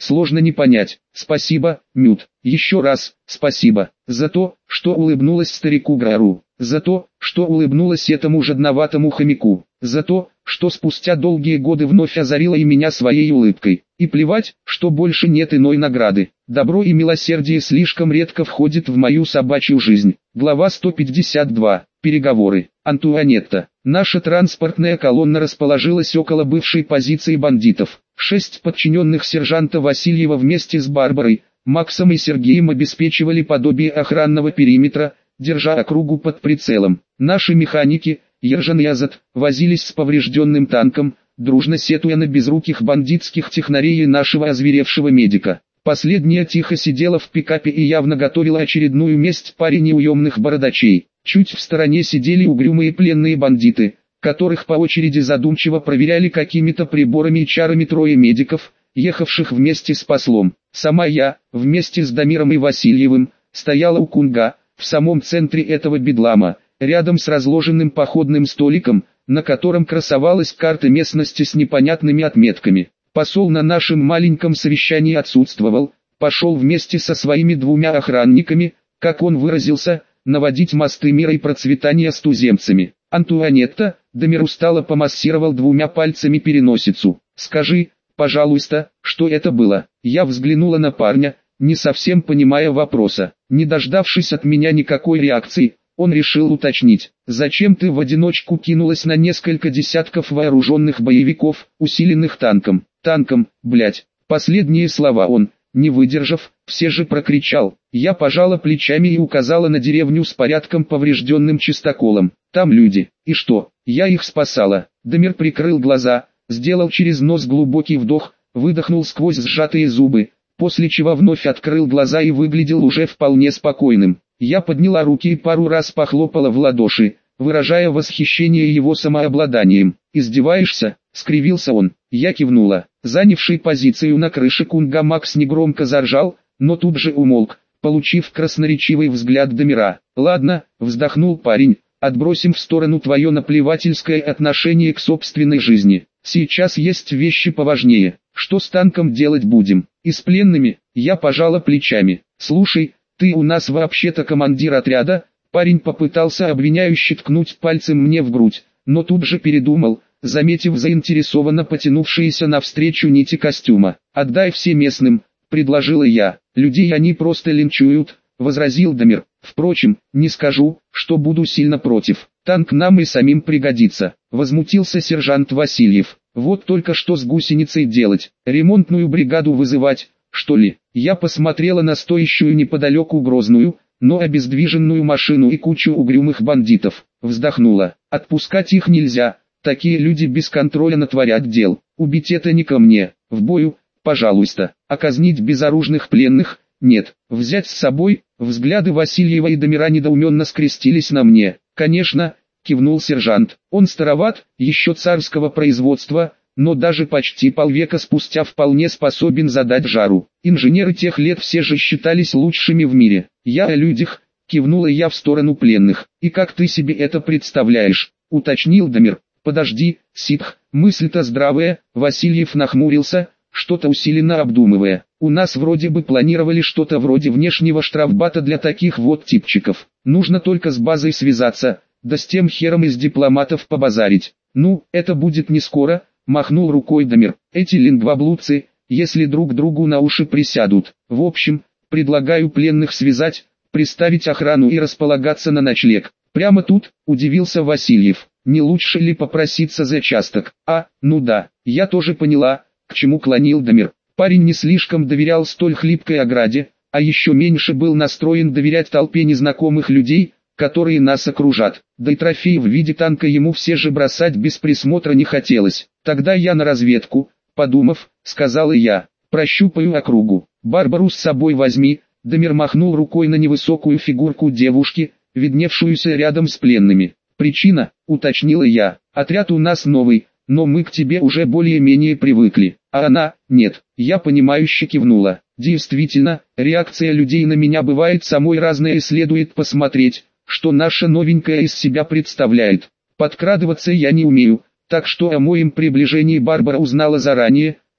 сложно не понять. Спасибо, Мют. Еще раз, спасибо. За то, что улыбнулась старику Грару. За то, что улыбнулась этому жадноватому хомяку. За то, что спустя долгие годы вновь озарила и меня своей улыбкой. И плевать, что больше нет иной награды. Добро и милосердие слишком редко входят в мою собачью жизнь. Глава сто пятьдесят два. Переговоры. Антуанетта. Наша транспортная колонна расположилась около бывшей позиции бандитов. Шесть подчиненных сержанта Васильева вместе с Барбарой, Максом и Сергеем обеспечивали подобие охранного периметра, держа округу под прицелом. Наши механики, Ержан и Азат, возились с поврежденным танком, дружно сетуя на безруких бандитских технарей и нашего озверевшего медика. Последняя тихо сидела в пикапе и явно готовила очередную месть паре неуемных бородачей. Чуть в стороне сидели угрюмые пленные бандиты, которых по очереди задумчиво проверяли какими-то приборами и чарами трое медиков, ехавших вместе с послом. Сама я, вместе с Дамиром и Васильевым, стояла у Кунга, в самом центре этого бедлама, рядом с разложенным походным столиком, на котором красовалась карта местности с непонятными отметками. Посол на нашем маленьком совещании отсутствовал, пошел вместе со своими двумя охранниками, как он выразился, наводить мосты мира и процветания с туземцами. Антуанетта, Дамир устало помассировал двумя пальцами переносицу. «Скажи, пожалуйста, что это было?» Я взглянула на парня, не совсем понимая вопроса. Не дождавшись от меня никакой реакции, он решил уточнить: «Зачем ты в одиночку кинулась на несколько десятков вооруженных боевиков, усиленных танком?» «Танком, блять!» Последние слова он, не выдержав, все же прокричал. Я пожала плечами и указала на деревню с порядком поврежденным чистоколом. «Там люди. И что? Я их спасала». Дамир прикрыл глаза, сделал через нос глубокий вдох, выдохнул сквозь сжатые зубы, после чего вновь открыл глаза и выглядел уже вполне спокойным. Я подняла руки и пару раз похлопала в ладоши, выражая восхищение его самообладанием. «Издеваешься?» — скривился он. Я кивнула. Занявший позицию на крыше Кунга Макс негромко заржал, но тут же умолк, получив красноречивый взгляд Дамира. «Ладно», — вздохнул парень, — «отбросим в сторону твое наплевательское отношение к собственной жизни. Сейчас есть вещи поважнее. Что с танком делать будем? И с пленными?» Я пожала плечами. «Слушай, ты у нас вообще-то командир отряда?» Парень попытался обвиняюще ткнуть пальцем мне в грудь, но тут же передумал, заметив заинтересованно потянувшиеся навстречу нити костюма. «Отдай все местным», — предложила я. «Людей они просто линчуют», — возразил Дамир. «Впрочем, не скажу, что буду сильно против. Танк нам и самим пригодится», — возмутился сержант Васильев. «Вот только что с гусеницей делать? Ремонтную бригаду вызывать, что ли?» Я посмотрела на стоящую неподалеку грозную, но обездвиженную машину и кучу угрюмых бандитов. Вздохнула. «Отпускать их нельзя. Такие люди без контроля натворят дел. Убить это не ко мне. В бою, пожалуйста. А казнить безоружных пленных? Нет. Взять с собой?» Взгляды Васильева и Дамира недоуменно скрестились на мне. «Конечно», — кивнул сержант. «Он староват, еще царского производства, но даже почти полвека спустя вполне способен задать жару. Инженеры тех лет все же считались лучшими в мире. Я о людях», — кивнула я в сторону пленных. «И как ты себе это представляешь?» — уточнил Дамир. «Подожди, ситх, мысль-то здравая», — Васильев нахмурился, что-то усиленно обдумывая. «У нас вроде бы планировали что-то вроде внешнего штрафбата для таких вот типчиков. Нужно только с базой связаться, да с тем хером из дипломатов побазарить. Ну, это будет не скоро», — махнул рукой Дамир. «Эти лингвоблудцы, если друг другу на уши присядут. В общем, предлагаю пленных связать, приставить охрану и располагаться на ночлег». «Прямо тут?» — удивился Васильев. «Не лучше ли попроситься за часток?» «А, ну да, я тоже поняла, к чему клонил Дамир». Парень не слишком доверял столь хлипкой ограде, а еще меньше был настроен доверять толпе незнакомых людей, которые нас окружат. Да и трофей в виде танка ему все же бросать без присмотра не хотелось. «Тогда я на разведку», — подумав, сказала я. «Прощупаю округу. Барбару с собой возьми». Дамир махнул рукой на невысокую фигурку девушки, видневшуюся рядом с пленными. «Причина?» — уточнила я. «Отряд у нас новый, но мы к тебе уже более-менее привыкли, а она — нет». Я понимающе кивнула. Действительно, реакция людей на меня бывает самой разная, и следует посмотреть, что наша новенькая из себя представляет. Подкрадываться я не умею, так что о моем приближении Барбара узнала заранее,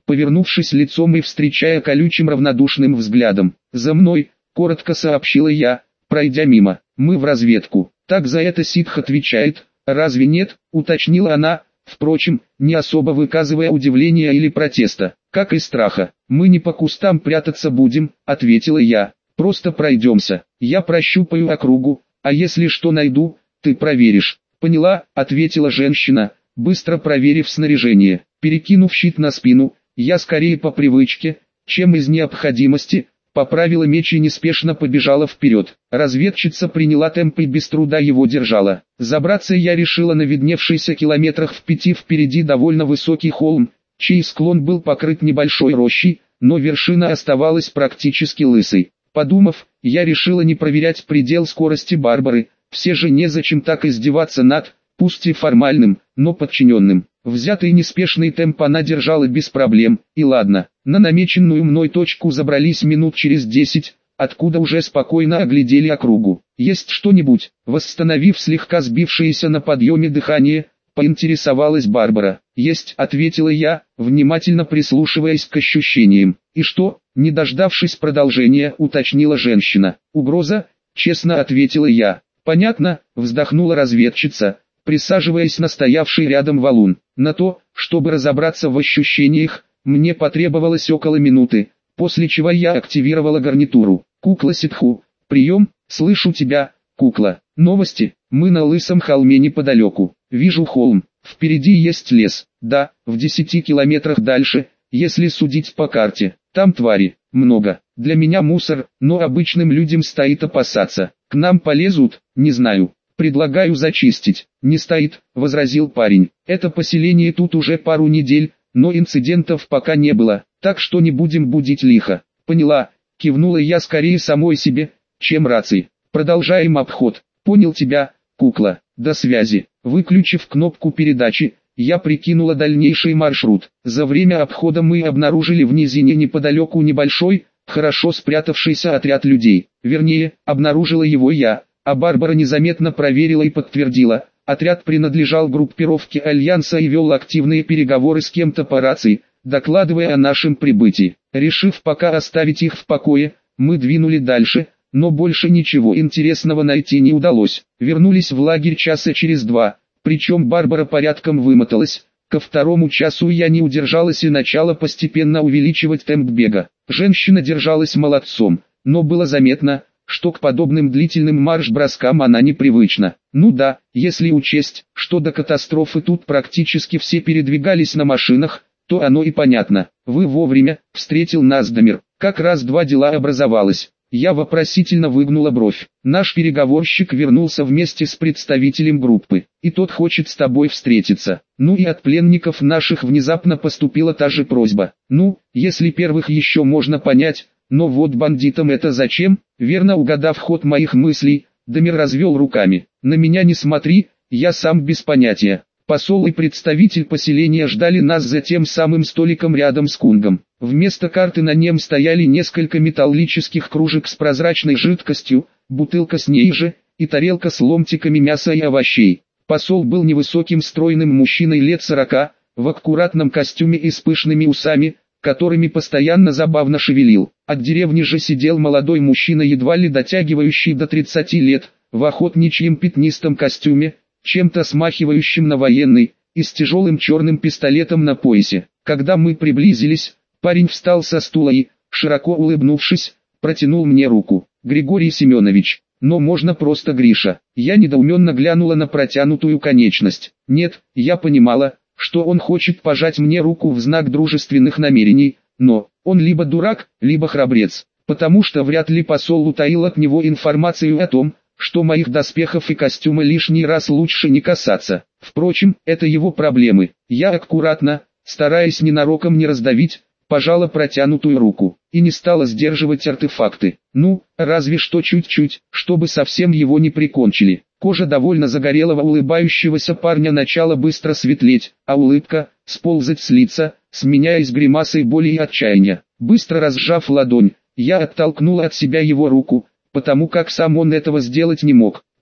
повернувшись лицом и встречая колючим равнодушным взглядом. «За мной», — коротко сообщила я, пройдя мимо. «Мы в разведку». «Так за это ситх отвечает, разве нет?» — уточнила она, впрочем, не особо выказывая удивления или протеста, как и страха. «Мы не по кустам прятаться будем», — ответила я. «Просто пройдемся. Я прощупаю округу, а если что найду, ты проверишь». «Поняла», — ответила женщина, быстро проверив снаряжение. Перекинув щит на спину, я скорее по привычке, чем из необходимости, поправила меч и неспешно побежала вперед. Разведчица приняла темп и без труда его держала. Забраться я решила на видневшийся километрах в пяти впереди довольно высокий холм, чей склон был покрыт небольшой рощей, но вершина оставалась практически лысой. Подумав, я решила не проверять предел скорости Барбары, все же незачем так издеваться над, пусть и формальным, но подчиненным. Взятый неспешный темп она держала без проблем, и ладно, на намеченную мной точку забрались минут через десять, откуда уже спокойно оглядели округу. «Есть что-нибудь?» Восстановив слегка сбившееся на подъеме дыхание, поинтересовалась Барбара. «Есть», — ответила я, внимательно прислушиваясь к ощущениям. «И что?» — не дождавшись продолжения, уточнила женщина. «Угроза?» — честно ответила я. «Понятно», — вздохнула разведчица, присаживаясь на стоявший рядом валун. На то, чтобы разобраться в ощущениях, мне потребовалось около минуты, после чего я активировала гарнитуру. «Кукла Ситху, прием, слышу тебя, кукла. Новости, мы на лысом холме неподалеку. Вижу холм, впереди есть лес, да, в десяти километрах дальше, если судить по карте. Там твари, много. Для меня мусор, но обычным людям стоит опасаться. К нам полезут, не знаю. «Предлагаю зачистить». «Не стоит», — возразил парень. «Это поселение тут уже пару недель, но инцидентов пока не было, так что не будем будить лихо». «Поняла», — кивнула я скорее самой себе, чем рации. «Продолжаем обход». «Понял тебя, кукла. До связи». Выключив кнопку передачи, я прикинула дальнейший маршрут. За время обхода мы обнаружили в низине неподалеку небольшой, хорошо спрятавшийся отряд людей. Вернее, обнаружила его я. А Барбара незаметно проверила и подтвердила, отряд принадлежал группировке Альянса и вел активные переговоры с кем-то по рации, докладывая о нашем прибытии. Решив пока оставить их в покое, мы двинули дальше, но больше ничего интересного найти не удалось. Вернулись в лагерь часа через два, причем Барбара порядком вымоталась. Ко второму часу я не удержалась и начала постепенно увеличивать темп бега. Женщина держалась молодцом, но было заметно, что к подобным длительным марш-броскам она непривычна. Ну да, если учесть, что до катастрофы тут практически все передвигались на машинах, то оно и понятно. «Вы вовремя», — встретил нас Дамир. «Как раз два дела образовалось». Я вопросительно выгнула бровь. «Наш переговорщик вернулся вместе с представителем группы, и тот хочет с тобой встретиться. Ну и от пленников наших внезапно поступила та же просьба. Ну, если первых еще можно понять, но вот бандитам это зачем?» Верно угадав ход моих мыслей, Дамир развел руками. «На меня не смотри, я сам без понятия». Посол и представитель поселения ждали нас за тем самым столиком рядом с Кунгом. Вместо карты на нем стояли несколько металлических кружек с прозрачной жидкостью, бутылка с ней же, и тарелка с ломтиками мяса и овощей. Посол был невысоким стройным мужчиной лет сорока, в аккуратном костюме и с пышными усами, которыми постоянно забавно шевелил. От деревни же сидел молодой мужчина, едва ли дотягивающий до тридцати лет, в охотничьем пятнистом костюме, чем-то смахивающим на военный, и с тяжелым черным пистолетом на поясе. Когда мы приблизились, парень встал со стула и, широко улыбнувшись, протянул мне руку. «Григорий Семенович, но можно просто Гриша». Я недоуменно глянула на протянутую конечность. Нет, я понимала, что он хочет пожать мне руку в знак дружественных намерений, но он либо дурак, либо храбрец, потому что вряд ли посол утаил от него информацию о том, что моих доспехов и костюма лишний раз лучше не касаться. Впрочем, это его проблемы. Я аккуратно, стараясь ненароком не раздавить, пожала протянутую руку и не стала сдерживать артефакты. Ну, разве что чуть-чуть, чтобы совсем его не прикончили. Кожа довольно загорелого улыбающегося парня начала быстро светлеть, а улыбка сползать с лица, сменяясь гримасой боли и отчаяния. Быстро разжав ладонь, я оттолкнула от себя его руку, потому как сам он этого сделать не мог.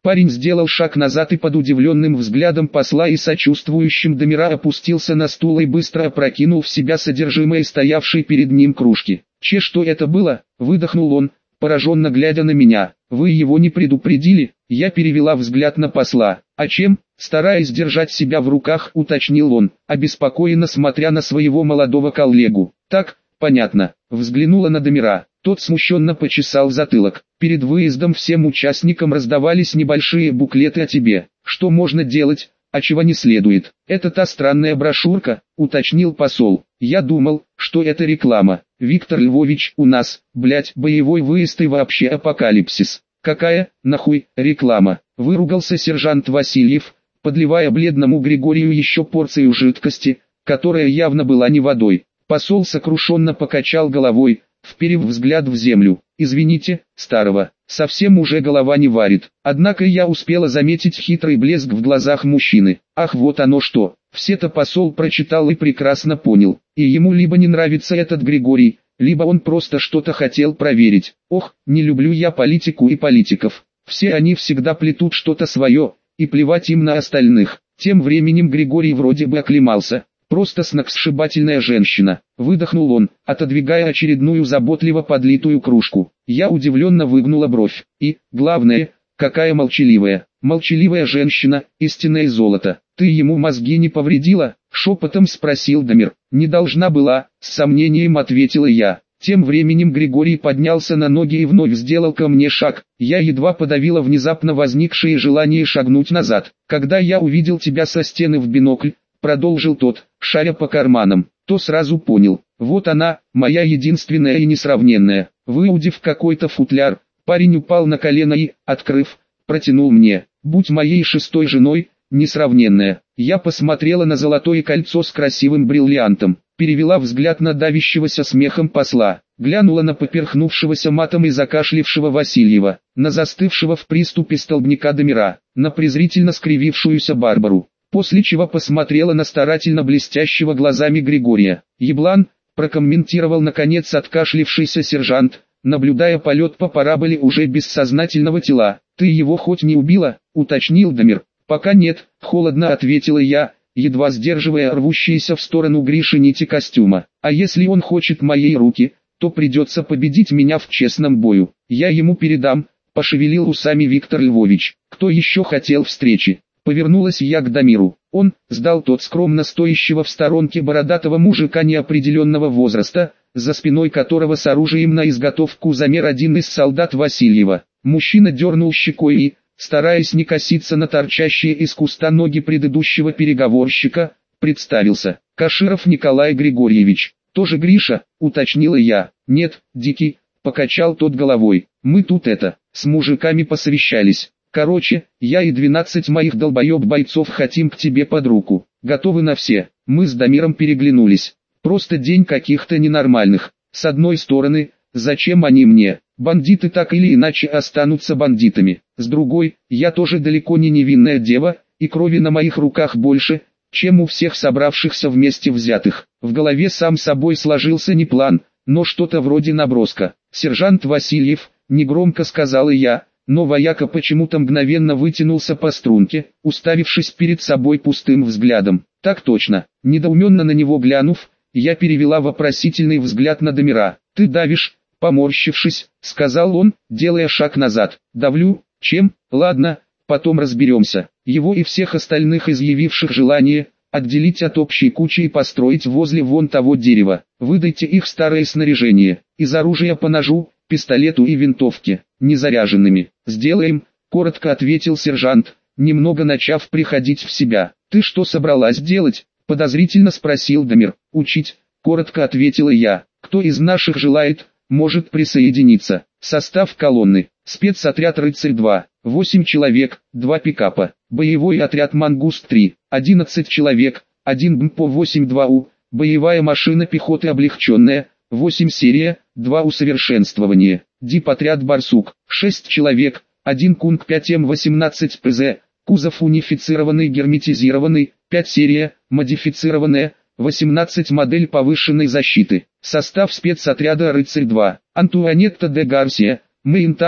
Парень сделал шаг назад и под удивленным взглядом посла и сочувствующим Дамира опустился на стул и быстро опрокинул в себя содержимое стоявшей перед ним кружки. «Че, что это было?» – выдохнул он, пораженно глядя на меня. «Вы его не предупредили?» Я перевела взгляд на посла. «А чем?» – стараясь держать себя в руках, уточнил он, обеспокоенно смотря на своего молодого коллегу. «Так, понятно». Взглянула на Дамира. Тот смущенно почесал затылок. «Перед выездом всем участникам раздавались небольшие буклеты о тебе. Что можно делать, а чего не следует. Это та странная брошюрка», — уточнил посол. «Я думал, что это реклама. Виктор Львович, у нас, блять, боевой выезд и вообще апокалипсис». «Какая, нахуй, реклама?» — выругался сержант Васильев, подливая бледному Григорию еще порцию жидкости, которая явно была не водой. Посол сокрушенно покачал головой, вперев взгляд в землю. «Извините, старого, совсем уже голова не варит». Однако я успела заметить хитрый блеск в глазах мужчины. Ах, вот оно что. Все-то посол прочитал и прекрасно понял. И ему либо не нравится этот Григорий, либо он просто что-то хотел проверить. Ох, не люблю я политику и политиков. Все они всегда плетут что-то свое, и плевать им на остальных. Тем временем Григорий вроде бы оклемался. «Просто сногсшибательная женщина», — выдохнул он, отодвигая очередную заботливо подлитую кружку. Я удивленно выгнула бровь. «И, главное, какая молчаливая, молчаливая женщина, истинное золото. Ты ему мозги не повредила?» — шепотом спросил Дамир. «Не должна была», — с сомнением ответила я. Тем временем Григорий поднялся на ноги и вновь сделал ко мне шаг. Я едва подавила внезапно возникшее желание шагнуть назад. «Когда я увидел тебя со стены в бинокль», — продолжил тот, шаря по карманам, то сразу понял. Вот она, моя единственная и несравненная. Выудив какой-то футляр, парень упал на колено и, открыв, протянул мне. «Будь моей шестой женой, несравненная». Я посмотрела на золотое кольцо с красивым бриллиантом, перевела взгляд на давящегося смехом посла, глянула на поперхнувшегося матом и закашлившего Васильева, на застывшего в приступе столбняка Дамира, на презрительно скривившуюся Барбару. После чего посмотрела на старательно блестящего глазами Григория. «Еблан», — прокомментировал наконец откашлившийся сержант, наблюдая полет по параболе уже бессознательного тела. «Ты его хоть не убила?» — уточнил Дамир. «Пока нет», — холодно ответила я, едва сдерживая рвущиеся в сторону Гриши нити костюма. «А если он хочет моей руки, то придется победить меня в честном бою. Я ему передам», — пошевелил усами Виктор Львович. «Кто еще хотел встречи?» Повернулась я к Дамиру. Он сдал тот скромно стоящего в сторонке бородатого мужика неопределенного возраста, за спиной которого с оружием на изготовку замер один из солдат Васильева. Мужчина дернул щекой и, стараясь не коситься на торчащие из куста ноги предыдущего переговорщика, представился. «Каширов Николай Григорьевич». «Тоже Гриша?» — уточнила я. «Нет, Дикий», — покачал тот головой. «Мы тут это, с мужиками посовещались. Короче, я и двенадцать моих долбоеб-бойцов хотим к тебе под руку. Готовы на все». Мы с Дамиром переглянулись. Просто день каких-то ненормальных. С одной стороны, зачем они мне? Бандиты так или иначе останутся бандитами. С другой, я тоже далеко не невинная дева, и крови на моих руках больше, чем у всех собравшихся вместе взятых. В голове сам собой сложился не план, но что-то вроде наброска. «Сержант Васильев», — негромко сказала я, но вояка почему-то мгновенно вытянулся по струнке, уставившись перед собой пустым взглядом. «Так точно». Недоуменно на него глянув, я перевела вопросительный взгляд на Дамира. «Ты давишь?» Поморщившись, сказал он, делая шаг назад. «Давлю? Чем? Ладно, потом разберемся». Его и всех остальных изъявивших желание отделить от общей кучи и построить возле вон того дерева. Выдайте их старое снаряжение, из оружия по ножу, пистолету и винтовке, незаряженными. «Сделаем», — коротко ответил сержант, немного начав приходить в себя. «Ты что собралась делать?» — подозрительно спросил Дамир. «Учить», — коротко ответила я. «Кто из наших желает, может присоединиться». Состав колонны: спецотряд «Рыцарь-два», восемь человек, два пикапа, боевой отряд «Мангуст-три», одиннадцать человек, один БМПО восемь два У, боевая машина пехоты облегченная, восемь серия, два усовершенствования, дипотряд «Барсук», шесть человек, один Кунг пять М восемнадцать П З, кузов унифицированный герметизированный, пять серия, модифицированная, восемнадцать модель повышенной защиты. Состав спецотряда «Рыцарь-два», Антуанетта де Гарсия, мейн-танк,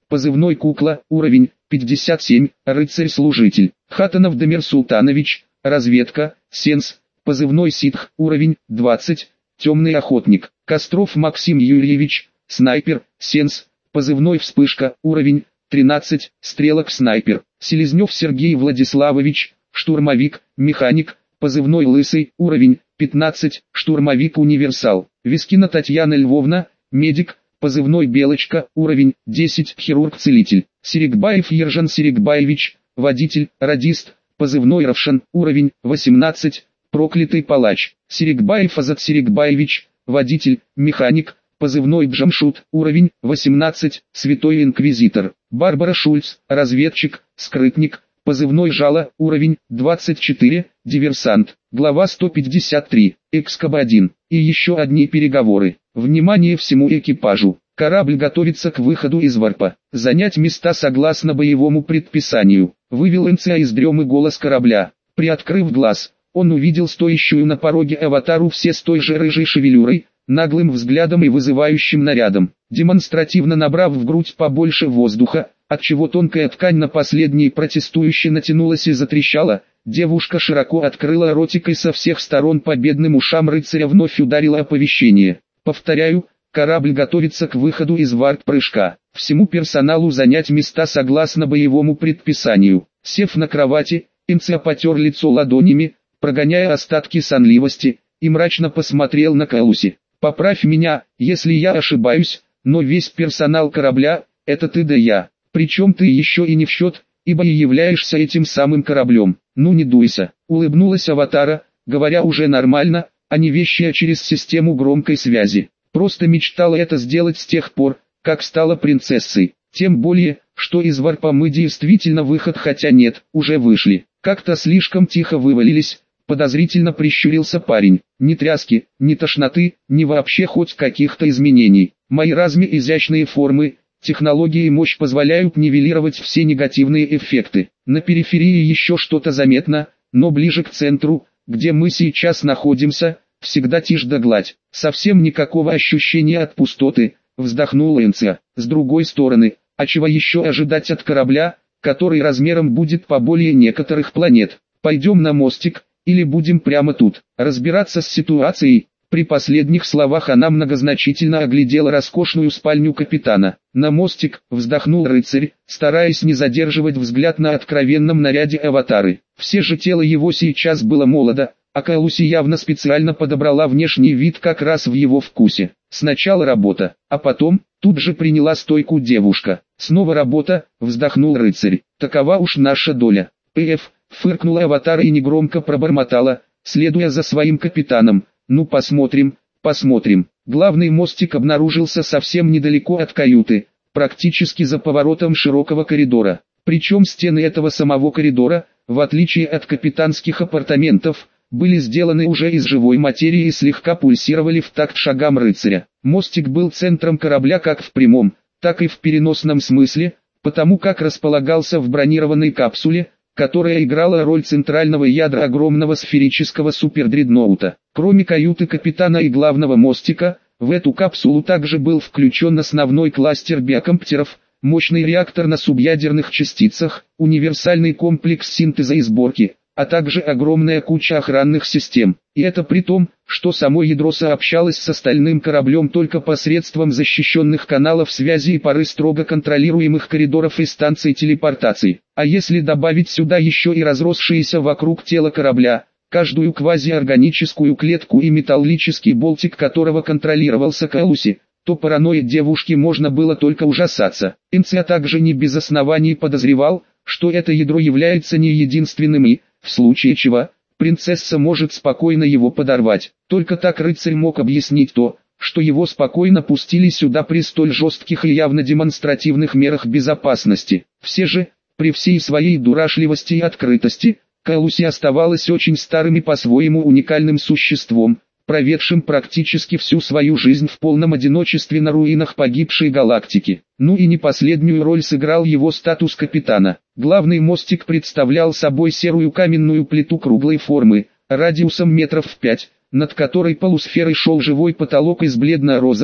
позывной Кукла, уровень пятьдесят семь, рыцарь-служитель. Хатанов Дамир Султанович, разведка, Сенс, позывной Ситх, уровень двадцать, темный охотник. Костров Максим Юрьевич, снайпер, Сенс, позывной Вспышка, уровень тринадцать, стрелок-снайпер. Селезнев Сергей Владиславович, штурмовик, механик, позывной Лысый, уровень пятнадцать, штурмовик-универсал. Вискина Татьяна Львовна, медик, позывной Белочка, уровень десять, хирург-целитель. Серикбаев Ержан Серикбаевич, водитель, радист, позывной Равшан, уровень восемнадцать, проклятый палач. Серикбаев Азат Серикбаевич, водитель, механик, позывной Джамшут, уровень восемнадцать, святой инквизитор. Барбара Шульц, разведчик, скрытник, позывной Жало, уровень двадцать четыре, диверсант. Глава сто пятьдесят три, Экскаба один. И еще одни переговоры. Внимание всему экипажу. Корабль готовится к выходу из варпа. Занять места согласно боевому предписанию. Вывел НЦА из дремы голос корабля. Приоткрыв глаз, он увидел стоящую на пороге аватару все с той же рыжей шевелюрой, наглым взглядом и вызывающим нарядом. Демонстративно набрав в грудь побольше воздуха, отчего тонкая ткань на последней протестующе натянулась и затрещала, девушка широко открыла ротик и со всех сторон победным ушам рыцаря вновь ударила оповещение. Повторяю, корабль готовится к выходу из варп-прыжка. Всему персоналу занять места согласно боевому предписанию. Сев на кровати, НЦА потер лицо ладонями, прогоняя остатки сонливости, и мрачно посмотрел на Калуси. «Поправь меня, если я ошибаюсь, но весь персонал корабля – это ты да я. Причем ты еще и не в счет, ибо и являешься этим самым кораблем. Ну не дуйся», – улыбнулась аватара, говоря уже нормально, а не вещая через систему громкой связи. Просто мечтала это сделать с тех пор, как стала принцессой. Тем более, что из варпа мы действительно выход, хотя нет, уже вышли. Как-то слишком тихо вывалились, подозрительно прищурился парень. Ни тряски, ни тошноты, ни вообще хоть каких-то изменений. Мои разми изящные формы, технологии и мощь позволяют нивелировать все негативные эффекты. На периферии еще что-то заметно, но ближе к центру, где мы сейчас находимся, всегда тишь да гладь. Совсем никакого ощущения от пустоты, вздохнула НЦА. С другой стороны, а чего еще ожидать от корабля, который размером будет поболее некоторых планет? Пойдем на мостик, или будем прямо тут разбираться с ситуацией? При последних словах она многозначительно оглядела роскошную спальню капитана. На мостик, вздохнул рыцарь, стараясь не задерживать взгляд на откровенном наряде аватары. Все же тело его сейчас было молодо, а Калуси явно специально подобрала внешний вид как раз в его вкусе. Сначала работа, а потом, тут же приняла стойку девушка. Снова работа, вздохнул рыцарь. Такова уж наша доля. Пф, фыркнула аватара и негромко пробормотала, следуя за своим капитаном. Ну посмотрим, посмотрим. Главный мостик обнаружился совсем недалеко от каюты, практически за поворотом широкого коридора. Причем стены этого самого коридора, в отличие от капитанских апартаментов, были сделаны уже из живой материи и слегка пульсировали в такт шагам рыцаря. Мостик был центром корабля как в прямом, так и в переносном смысле, потому как располагался в бронированной капсуле, которая играла роль центрального ядра огромного сферического супердредноута. Кроме каюты капитана и главного мостика, в эту капсулу также был включен основной кластер биокомпьютеров, мощный реактор на субъядерных частицах, универсальный комплекс синтеза и сборки, а также огромная куча охранных систем. И это при том, что само ядро сообщалось с остальным кораблем только посредством защищенных каналов связи и пары строго контролируемых коридоров и станций телепортации. А если добавить сюда еще и разросшиеся вокруг тела корабля, каждую квазиорганическую клетку и металлический болтик которого контролировался Калуси, то паранойи девушки можно было только ужасаться. НЦА также не без оснований подозревал, что это ядро является не единственным и, в случае чего, принцесса может спокойно его подорвать. Только так рыцарь мог объяснить то, что его спокойно пустили сюда при столь жестких и явно демонстративных мерах безопасности. Все же, при всей своей дурашливости и открытости, Калуси оставалась очень старым и по-своему уникальным существом, проведшим практически всю свою жизнь в полном одиночестве на руинах погибшей галактики. Ну и не последнюю роль сыграл его статус капитана. Главный мостик представлял собой серую каменную плиту круглой формы, радиусом метров в пять, над которой полусферой шел живой потолок из бледно-розовой,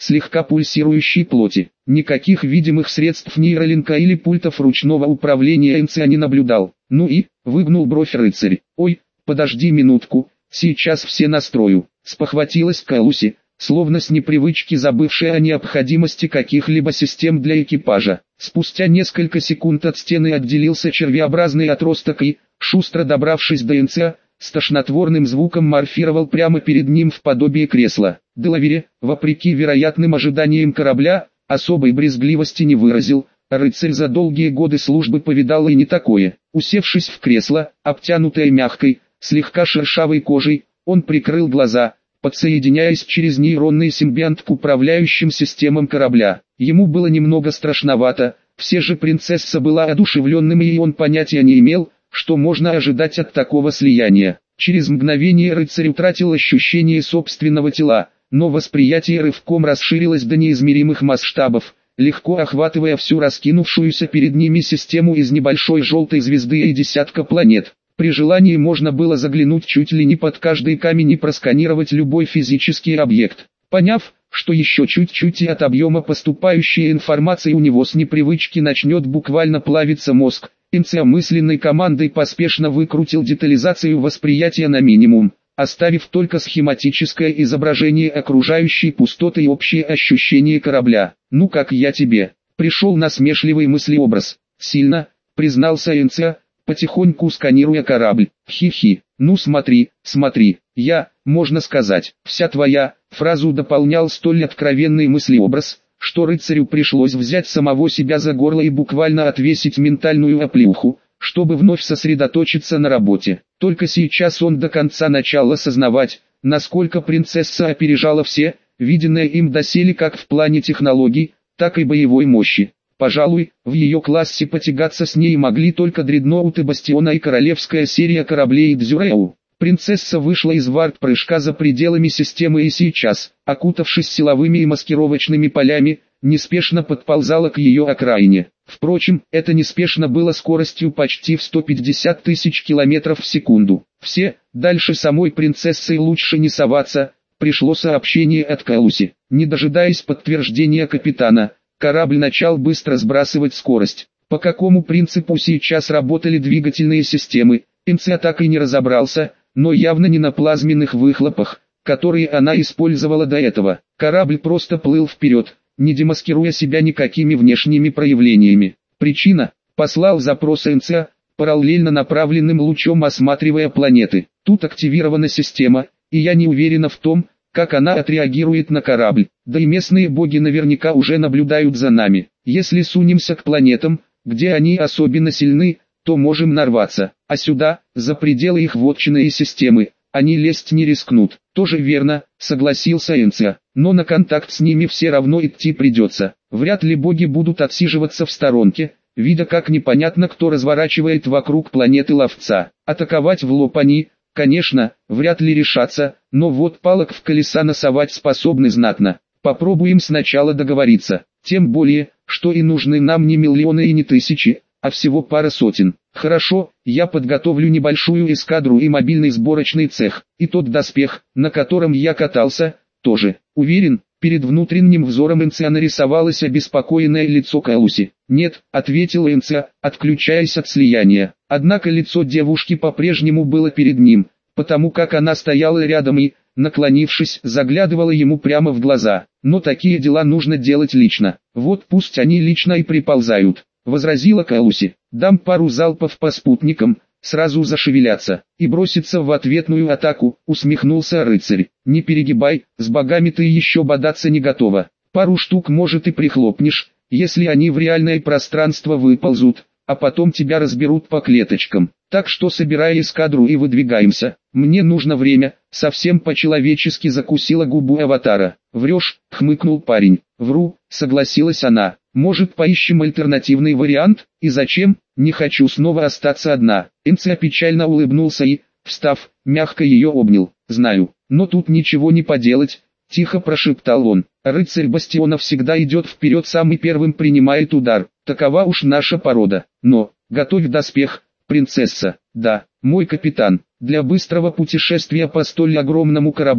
слегка пульсирующей плоти. Никаких видимых средств нейролинка или пультов ручного управления Энциа не наблюдал. Ну и, выгнул бровь рыцарь. Ой, подожди минутку, сейчас все настрою. Спохватилась Кэлуси, словно с непривычки забывшая о необходимости каких-либо систем для экипажа. Спустя несколько секунд от стены отделился червеобразный отросток и, шустро добравшись до Энциа, с тошнотворным звуком морфировал прямо перед ним в подобие кресла. Делавере, вопреки вероятным ожиданиям корабля, особой брезгливости не выразил. Рыцарь за долгие годы службы повидал и не такое. Усевшись в кресло, обтянутое мягкой, слегка шершавой кожей, он прикрыл глаза, подсоединяясь через нейронный симбионт к управляющим системам корабля. Ему было немного страшновато, все же принцесса была одушевленным и он понятия не имел, что можно ожидать от такого слияния. Через мгновение рыцарь утратил ощущение собственного тела, но восприятие рывком расширилось до неизмеримых масштабов, легко охватывая всю раскинувшуюся перед ними систему из небольшой желтой звезды и десятка планет. При желании можно было заглянуть чуть ли не под каждый камень и просканировать любой физический объект. Поняв, что еще чуть-чуть и от объема поступающей информации у него с непривычки начнет буквально плавиться мозг, Энциа мысленной командой поспешно выкрутил детализацию восприятия на минимум, оставив только схематическое изображение окружающей пустоты и общее ощущение корабля. «Ну как я тебе?» Пришел насмешливый мыслеобраз. «Сильно», признался Энциа, потихоньку сканируя корабль. «Хи-хи, ну смотри, смотри, я, можно сказать, вся твоя», фразу дополнял столь откровенный мыслеобраз, что рыцарю пришлось взять самого себя за горло и буквально отвесить ментальную оплеуху, чтобы вновь сосредоточиться на работе. Только сейчас он до конца начал осознавать, насколько принцесса опережала все, виденное им доселе как в плане технологий, так и боевой мощи. Пожалуй, в ее классе потягаться с ней могли только дредноуты Бастиона и королевская серия кораблей Дзюреу. Принцесса вышла из варп-прыжка за пределами системы и сейчас, окутавшись силовыми и маскировочными полями, неспешно подползала к ее окраине. Впрочем, это неспешно было скоростью почти в сто пятьдесят тысяч километров в секунду. Все, дальше самой принцессы лучше не соваться, пришло сообщение от Кэлуси. Не дожидаясь подтверждения капитана, корабль начал быстро сбрасывать скорость. По какому принципу сейчас работали двигательные системы, Энциа так и не разобрался, но явно не на плазменных выхлопах, которые она использовала до этого. Корабль просто плыл вперед, не демаскируя себя никакими внешними проявлениями. Причина – послал запрос Энциа, параллельно направленным лучом осматривая планеты. Тут активирована система, и я не уверена в том, как она отреагирует на корабль. Да и местные боги наверняка уже наблюдают за нами. Если сунемся к планетам, где они особенно сильны, то можем нарваться, а сюда, за пределы их вотчины и системы, они лезть не рискнут. Тоже верно, согласился Энциа, но на контакт с ними все равно идти придется. Вряд ли боги будут отсиживаться в сторонке, видя как непонятно кто разворачивает вокруг планеты ловца. Атаковать в лоб они, конечно, вряд ли решатся, но вот палок в колеса носовать способны знатно. Попробуем сначала договориться, тем более, что и нужны нам не миллионы и не тысячи, а всего пара сотен. Хорошо, я подготовлю небольшую эскадру и мобильный сборочный цех, и тот доспех, на котором я катался, тоже. Уверен, перед внутренним взором Энциа нарисовалось обеспокоенное лицо Кэлуси. «Нет», — ответил Энциа, отключаясь от слияния. Однако лицо девушки по-прежнему было перед ним, потому как она стояла рядом и, наклонившись, заглядывала ему прямо в глаза. «Но такие дела нужно делать лично. Вот пусть они лично и приползают», — возразила Кэлуси. «Дам пару залпов по спутникам, сразу зашевелятся, и броситься в ответную атаку», — усмехнулся рыцарь. «Не перегибай, с богами ты еще бодаться не готова. Пару штук может и прихлопнешь, если они в реальное пространство выползут, а потом тебя разберут по клеточкам. Так что собирай эскадру и выдвигаемся. Мне нужно время», — совсем по-человечески закусила губу аватара. «Врешь», — хмыкнул парень. «Вру», — согласилась она. «Может, поищем альтернативный вариант? И зачем? Не хочу снова остаться одна». Энциа печально улыбнулся и, встав, мягко ее обнял. «Знаю, но тут ничего не поделать», — тихо прошептал он. «Рыцарь Бастиона всегда идет вперед, сам и первым принимает удар. Такова уж наша порода. Но, готовь доспех, принцесса». «Да, мой капитан, для быстрого путешествия по столь огромному кораблю,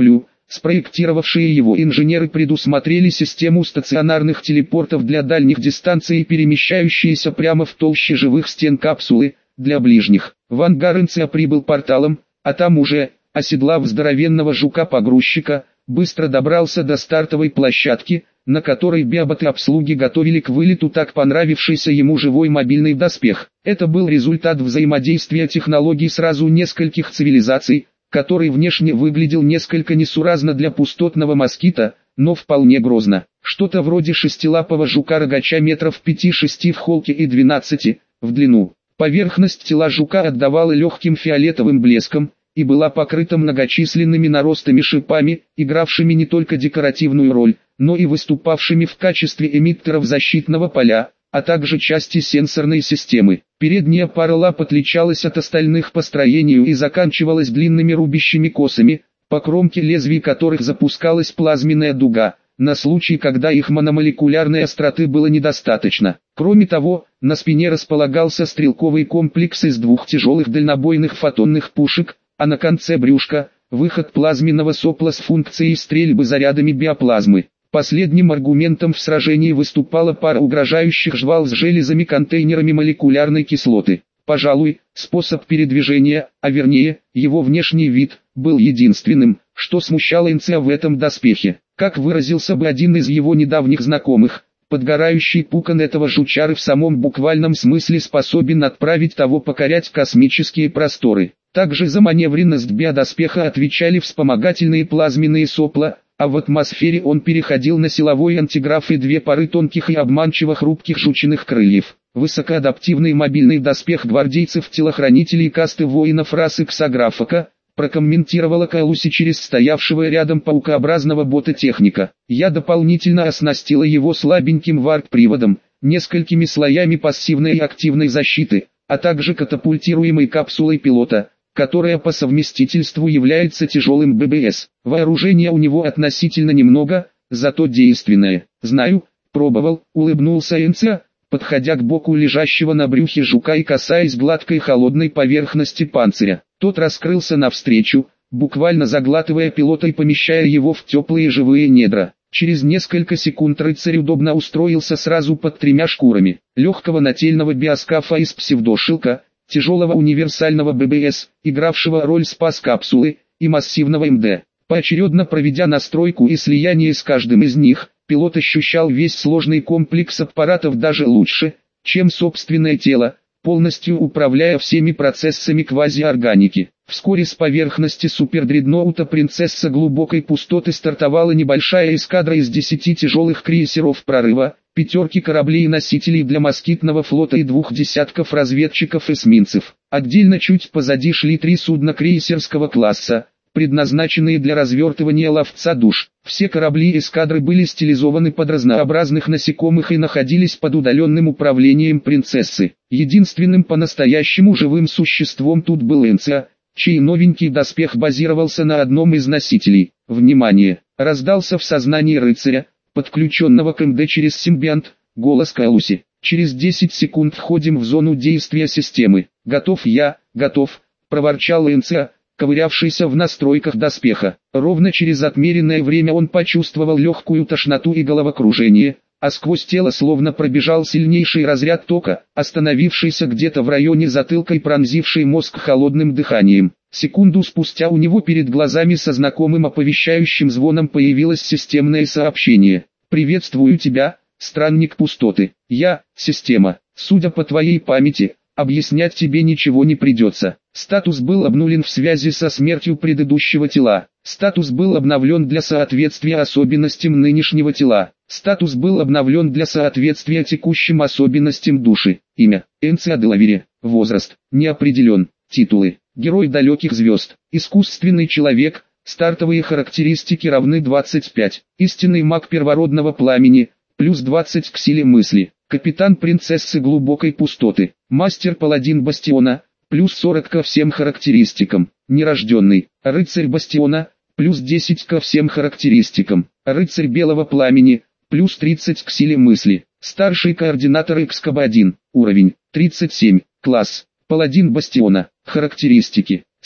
Спроектировавшие его инженеры предусмотрели систему стационарных телепортов для дальних дистанций, перемещающиеся прямо в толще живых стен капсулы. Для ближних в ангар эн цэ а прибыл порталом, а там уже, оседлав здоровенного жука-погрузчика, быстро добрался до стартовой площадки, на которой биоботы обслуги готовили к вылету так понравившийся ему живой мобильный доспех. Это был результат взаимодействия технологий сразу нескольких цивилизаций, который внешне выглядел несколько несуразно для пустотного москита, но вполне грозно. Что-то вроде шестилапого жука-рогача метров пяти-шести в холке и двенадцати в длину. Поверхность тела жука отдавала легким фиолетовым блеском и была покрыта многочисленными наростами шипами, игравшими не только декоративную роль, но и выступавшими в качестве эмиттеров защитного поля, а также части сенсорной системы. Передняя пара лап отличалась от остальных по строению и заканчивалась длинными рубящими косами, по кромке лезвий которых запускалась плазменная дуга, на случай, когда их мономолекулярной остроты было недостаточно. Кроме того, на спине располагался стрелковый комплекс из двух тяжелых дальнобойных фотонных пушек, а на конце брюшка – выход плазменного сопла с функцией стрельбы зарядами биоплазмы. Последним аргументом в сражении выступала пара угрожающих жвал с железами-контейнерами молекулярной кислоты. Пожалуй, способ передвижения, а вернее, его внешний вид, был единственным, что смущало эн цэ а в этом доспехе. Как выразился бы один из его недавних знакомых, подгорающий пукан этого жучары в самом буквальном смысле способен отправить того покорять космические просторы. Также за маневренность биодоспеха отвечали вспомогательные плазменные сопла, а в атмосфере он переходил на силовой антиграф и две пары тонких и обманчиво хрупких жучиных крыльев. Высокоадаптивный мобильный доспех гвардейцев-телохранителей касты воинов расы Ксаграфака, прокомментировала Калуси через стоявшего рядом паукообразного бота-техника. Я дополнительно оснастила его слабеньким варп-приводом, несколькими слоями пассивной и активной защиты, а также катапультируемой капсулой пилота, которая по совместительству является тяжелым бэ бэ эс. Вооружения у него относительно немного, зато действенное. Знаю, пробовал, улыбнулся эн цэ а, подходя к боку лежащего на брюхе жука и касаясь гладкой холодной поверхности панциря. Тот раскрылся навстречу, буквально заглатывая пилота и помещая его в теплые живые недра. Через несколько секунд рыцарь удобно устроился сразу под тремя шкурами. Легкого нательного биоскафа из псевдошилка, тяжелого универсального бэ бэ эс, игравшего роль спас-капсулы, и массивного эм дэ. Поочередно проведя настройку и слияние с каждым из них, пилот ощущал весь сложный комплекс аппаратов даже лучше, чем собственное тело, полностью управляя всеми процессами квазиорганики. Вскоре с поверхности супердредноута «Принцесса глубокой пустоты» стартовала небольшая эскадра из десяти тяжелых крейсеров прорыва, пятерки кораблей-носителей для москитного флота и двух десятков разведчиков-эсминцев. Отдельно чуть позади шли три судна крейсерского класса, предназначенные для развертывания ловца душ. Все корабли эскадры были стилизованы под разнообразных насекомых и находились под удаленным управлением принцессы. Единственным по-настоящему живым существом тут был эн цэ а, чей новенький доспех базировался на одном из носителей. Внимание! Раздался в сознании рыцаря, подключенного к эм дэ через симбиант, голос Калуси. Через десять секунд входим в зону действия системы. Готов я, готов, проворчал эн цэ а, ковырявшийся в настройках доспеха. Ровно через отмеренное время он почувствовал легкую тошноту и головокружение, а сквозь тело словно пробежал сильнейший разряд тока, остановившийся где-то в районе затылка и пронзивший мозг холодным дыханием. Секунду спустя у него перед глазами со знакомым оповещающим звоном появилось системное сообщение. «Приветствую тебя, странник пустоты. Я, система. Судя по твоей памяти, объяснять тебе ничего не придется. Статус был обнулен в связи со смертью предыдущего тела. Статус был обновлен для соответствия особенностям нынешнего тела. Статус был обновлен для соответствия текущим особенностям души. Имя – эн цэ а Делавери. Возраст – не определен. Титулы – Герой далеких звезд. Искусственный человек. Стартовые характеристики равны двадцать пять. Истинный маг первородного пламени. Плюс двадцать к силе мысли. Капитан принцессы глубокой пустоты. Мастер-паладин бастиона. Плюс сорок ко всем характеристикам. Нерожденный. Рыцарь бастиона. Плюс десять ко всем характеристикам. Рыцарь белого пламени. Плюс тридцать к силе мысли. Старший координатор икс ка бэ один. Уровень тридцать семь. Класс. Паладин бастиона. Характеристики.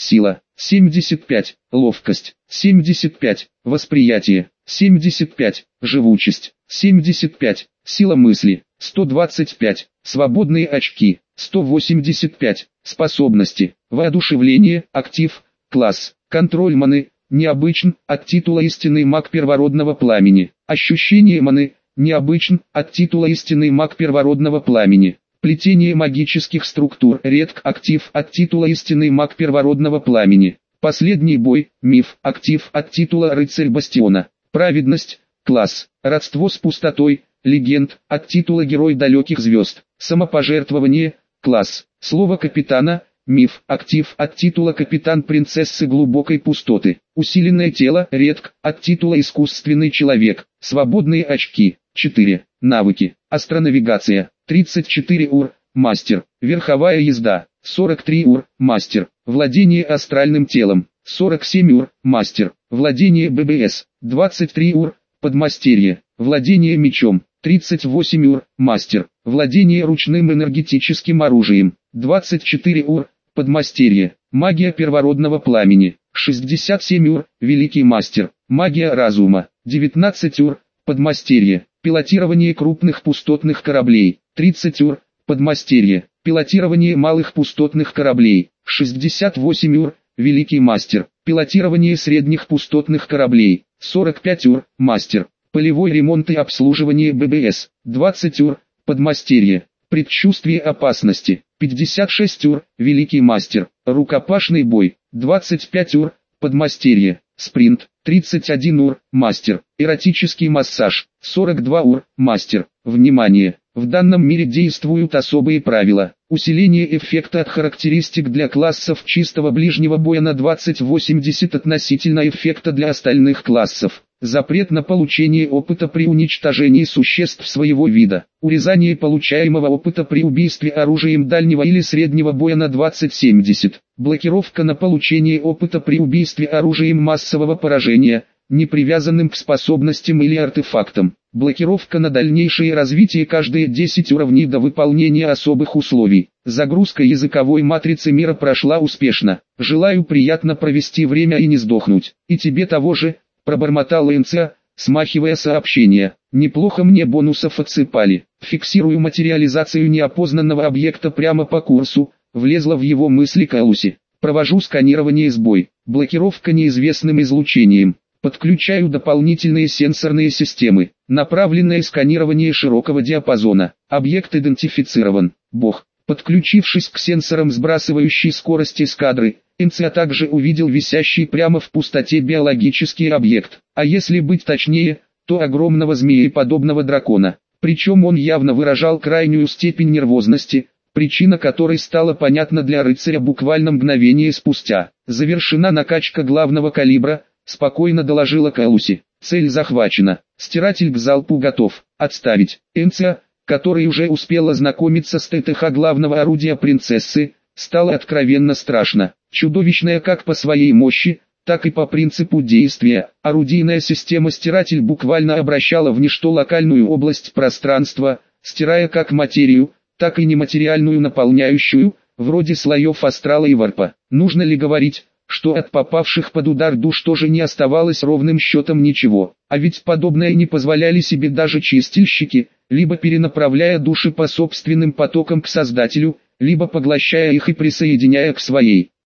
сила, семьдесят пять, ловкость, семьдесят пять, восприятие, семьдесят пять, живучесть, семьдесят пять, сила мысли, сто двадцать пять, свободные очки, сто восемьдесят пять, способности, воодушевление, актив, класс, контроль маны, необычен, от титула истинный маг первородного пламени, ощущение маны, необычен, от титула истинный маг первородного пламени. Плетение магических структур, редк, актив, от титула истинный маг первородного пламени. Последний бой, миф, актив, от титула рыцарь бастиона. Праведность, класс, родство с пустотой, легенд, от титула герой далеких звезд. Самопожертвование, класс, слово капитана, миф, актив, от титула капитан принцессы глубокой пустоты. Усиленное тело, редк, от титула искусственный человек. Свободные очки, четыре. Навыки, астронавигация, тридцать четыре ур, мастер, верховая езда, сорок три ур, мастер, владение астральным телом, сорок семь ур, мастер, владение ББС, двадцать три ур, подмастерье, владение мечом, тридцать восемь ур, мастер, владение ручным энергетическим оружием, двадцать четыре ур, подмастерье, магия первородного пламени, шестьдесят семь ур, великий мастер, магия разума, девятнадцать ур, подмастерье, пилотирование крупных пустотных кораблей, тридцать ур, подмастерье, пилотирование малых пустотных кораблей, шестьдесят восемь ур, великий мастер, пилотирование средних пустотных кораблей, сорок пять ур, мастер, полевой ремонт и обслуживание ББС, двадцать ур, подмастерье, предчувствие опасности, пятьдесят шесть ур, великий мастер, рукопашный бой, двадцать пять ур, подмастерье, спринт, тридцать один ур, мастер, эротический массаж, сорок два ур, мастер. Внимание! В данном мире действуют особые правила. Усиление эффекта от характеристик для классов чистого ближнего боя на двадцать восемьдесят относительно эффекта для остальных классов. Запрет на получение опыта при уничтожении существ своего вида. Урезание получаемого опыта при убийстве оружием дальнего или среднего боя на двадцать семьдесят. Блокировка на получение опыта при убийстве оружием массового поражения, не привязанным к способностям или артефактам. Блокировка на дальнейшее развитие каждые десять уровней до выполнения особых условий. Загрузка языковой матрицы мира прошла успешно. Желаю приятно провести время и не сдохнуть. И тебе того же, пробормотала НЦА, смахивая сообщение. Неплохо мне бонусов отсыпали. Фиксирую материализацию неопознанного объекта прямо по курсу. Влезла в его мысли Калуси. Провожу сканирование сбой. Блокировка неизвестным излучением. Подключаю дополнительные сенсорные системы. Направленное сканирование широкого диапазона. Объект идентифицирован. Бог. Подключившись к сенсорам сбрасывающей скорости эскадры, НЦА также увидел висящий прямо в пустоте биологический объект. А если быть точнее, то огромного змееподобного дракона. Причем он явно выражал крайнюю степень нервозности, причина которой стала понятна для рыцаря буквально мгновение спустя. Завершена накачка главного калибра. Спокойно доложила Калуси. Цель захвачена. Стиратель к залпу готов. Отставить. НЦА, который уже успел ознакомиться с ТТХ главного орудия принцессы, стало откровенно страшно. Чудовищная как по своей мощи, так и по принципу действия. Орудийная система стиратель буквально обращала в ничто локальную область пространства, стирая как материю, так и нематериальную наполняющую, вроде слоев астрала и варпа. Нужно ли говорить, что от попавших под удар душ тоже не оставалось ровным счетом ничего, а ведь подобное не позволяли себе даже чистильщики, либо перенаправляя души по собственным потокам к Создателю, либо поглощая их и присоединяя к своей.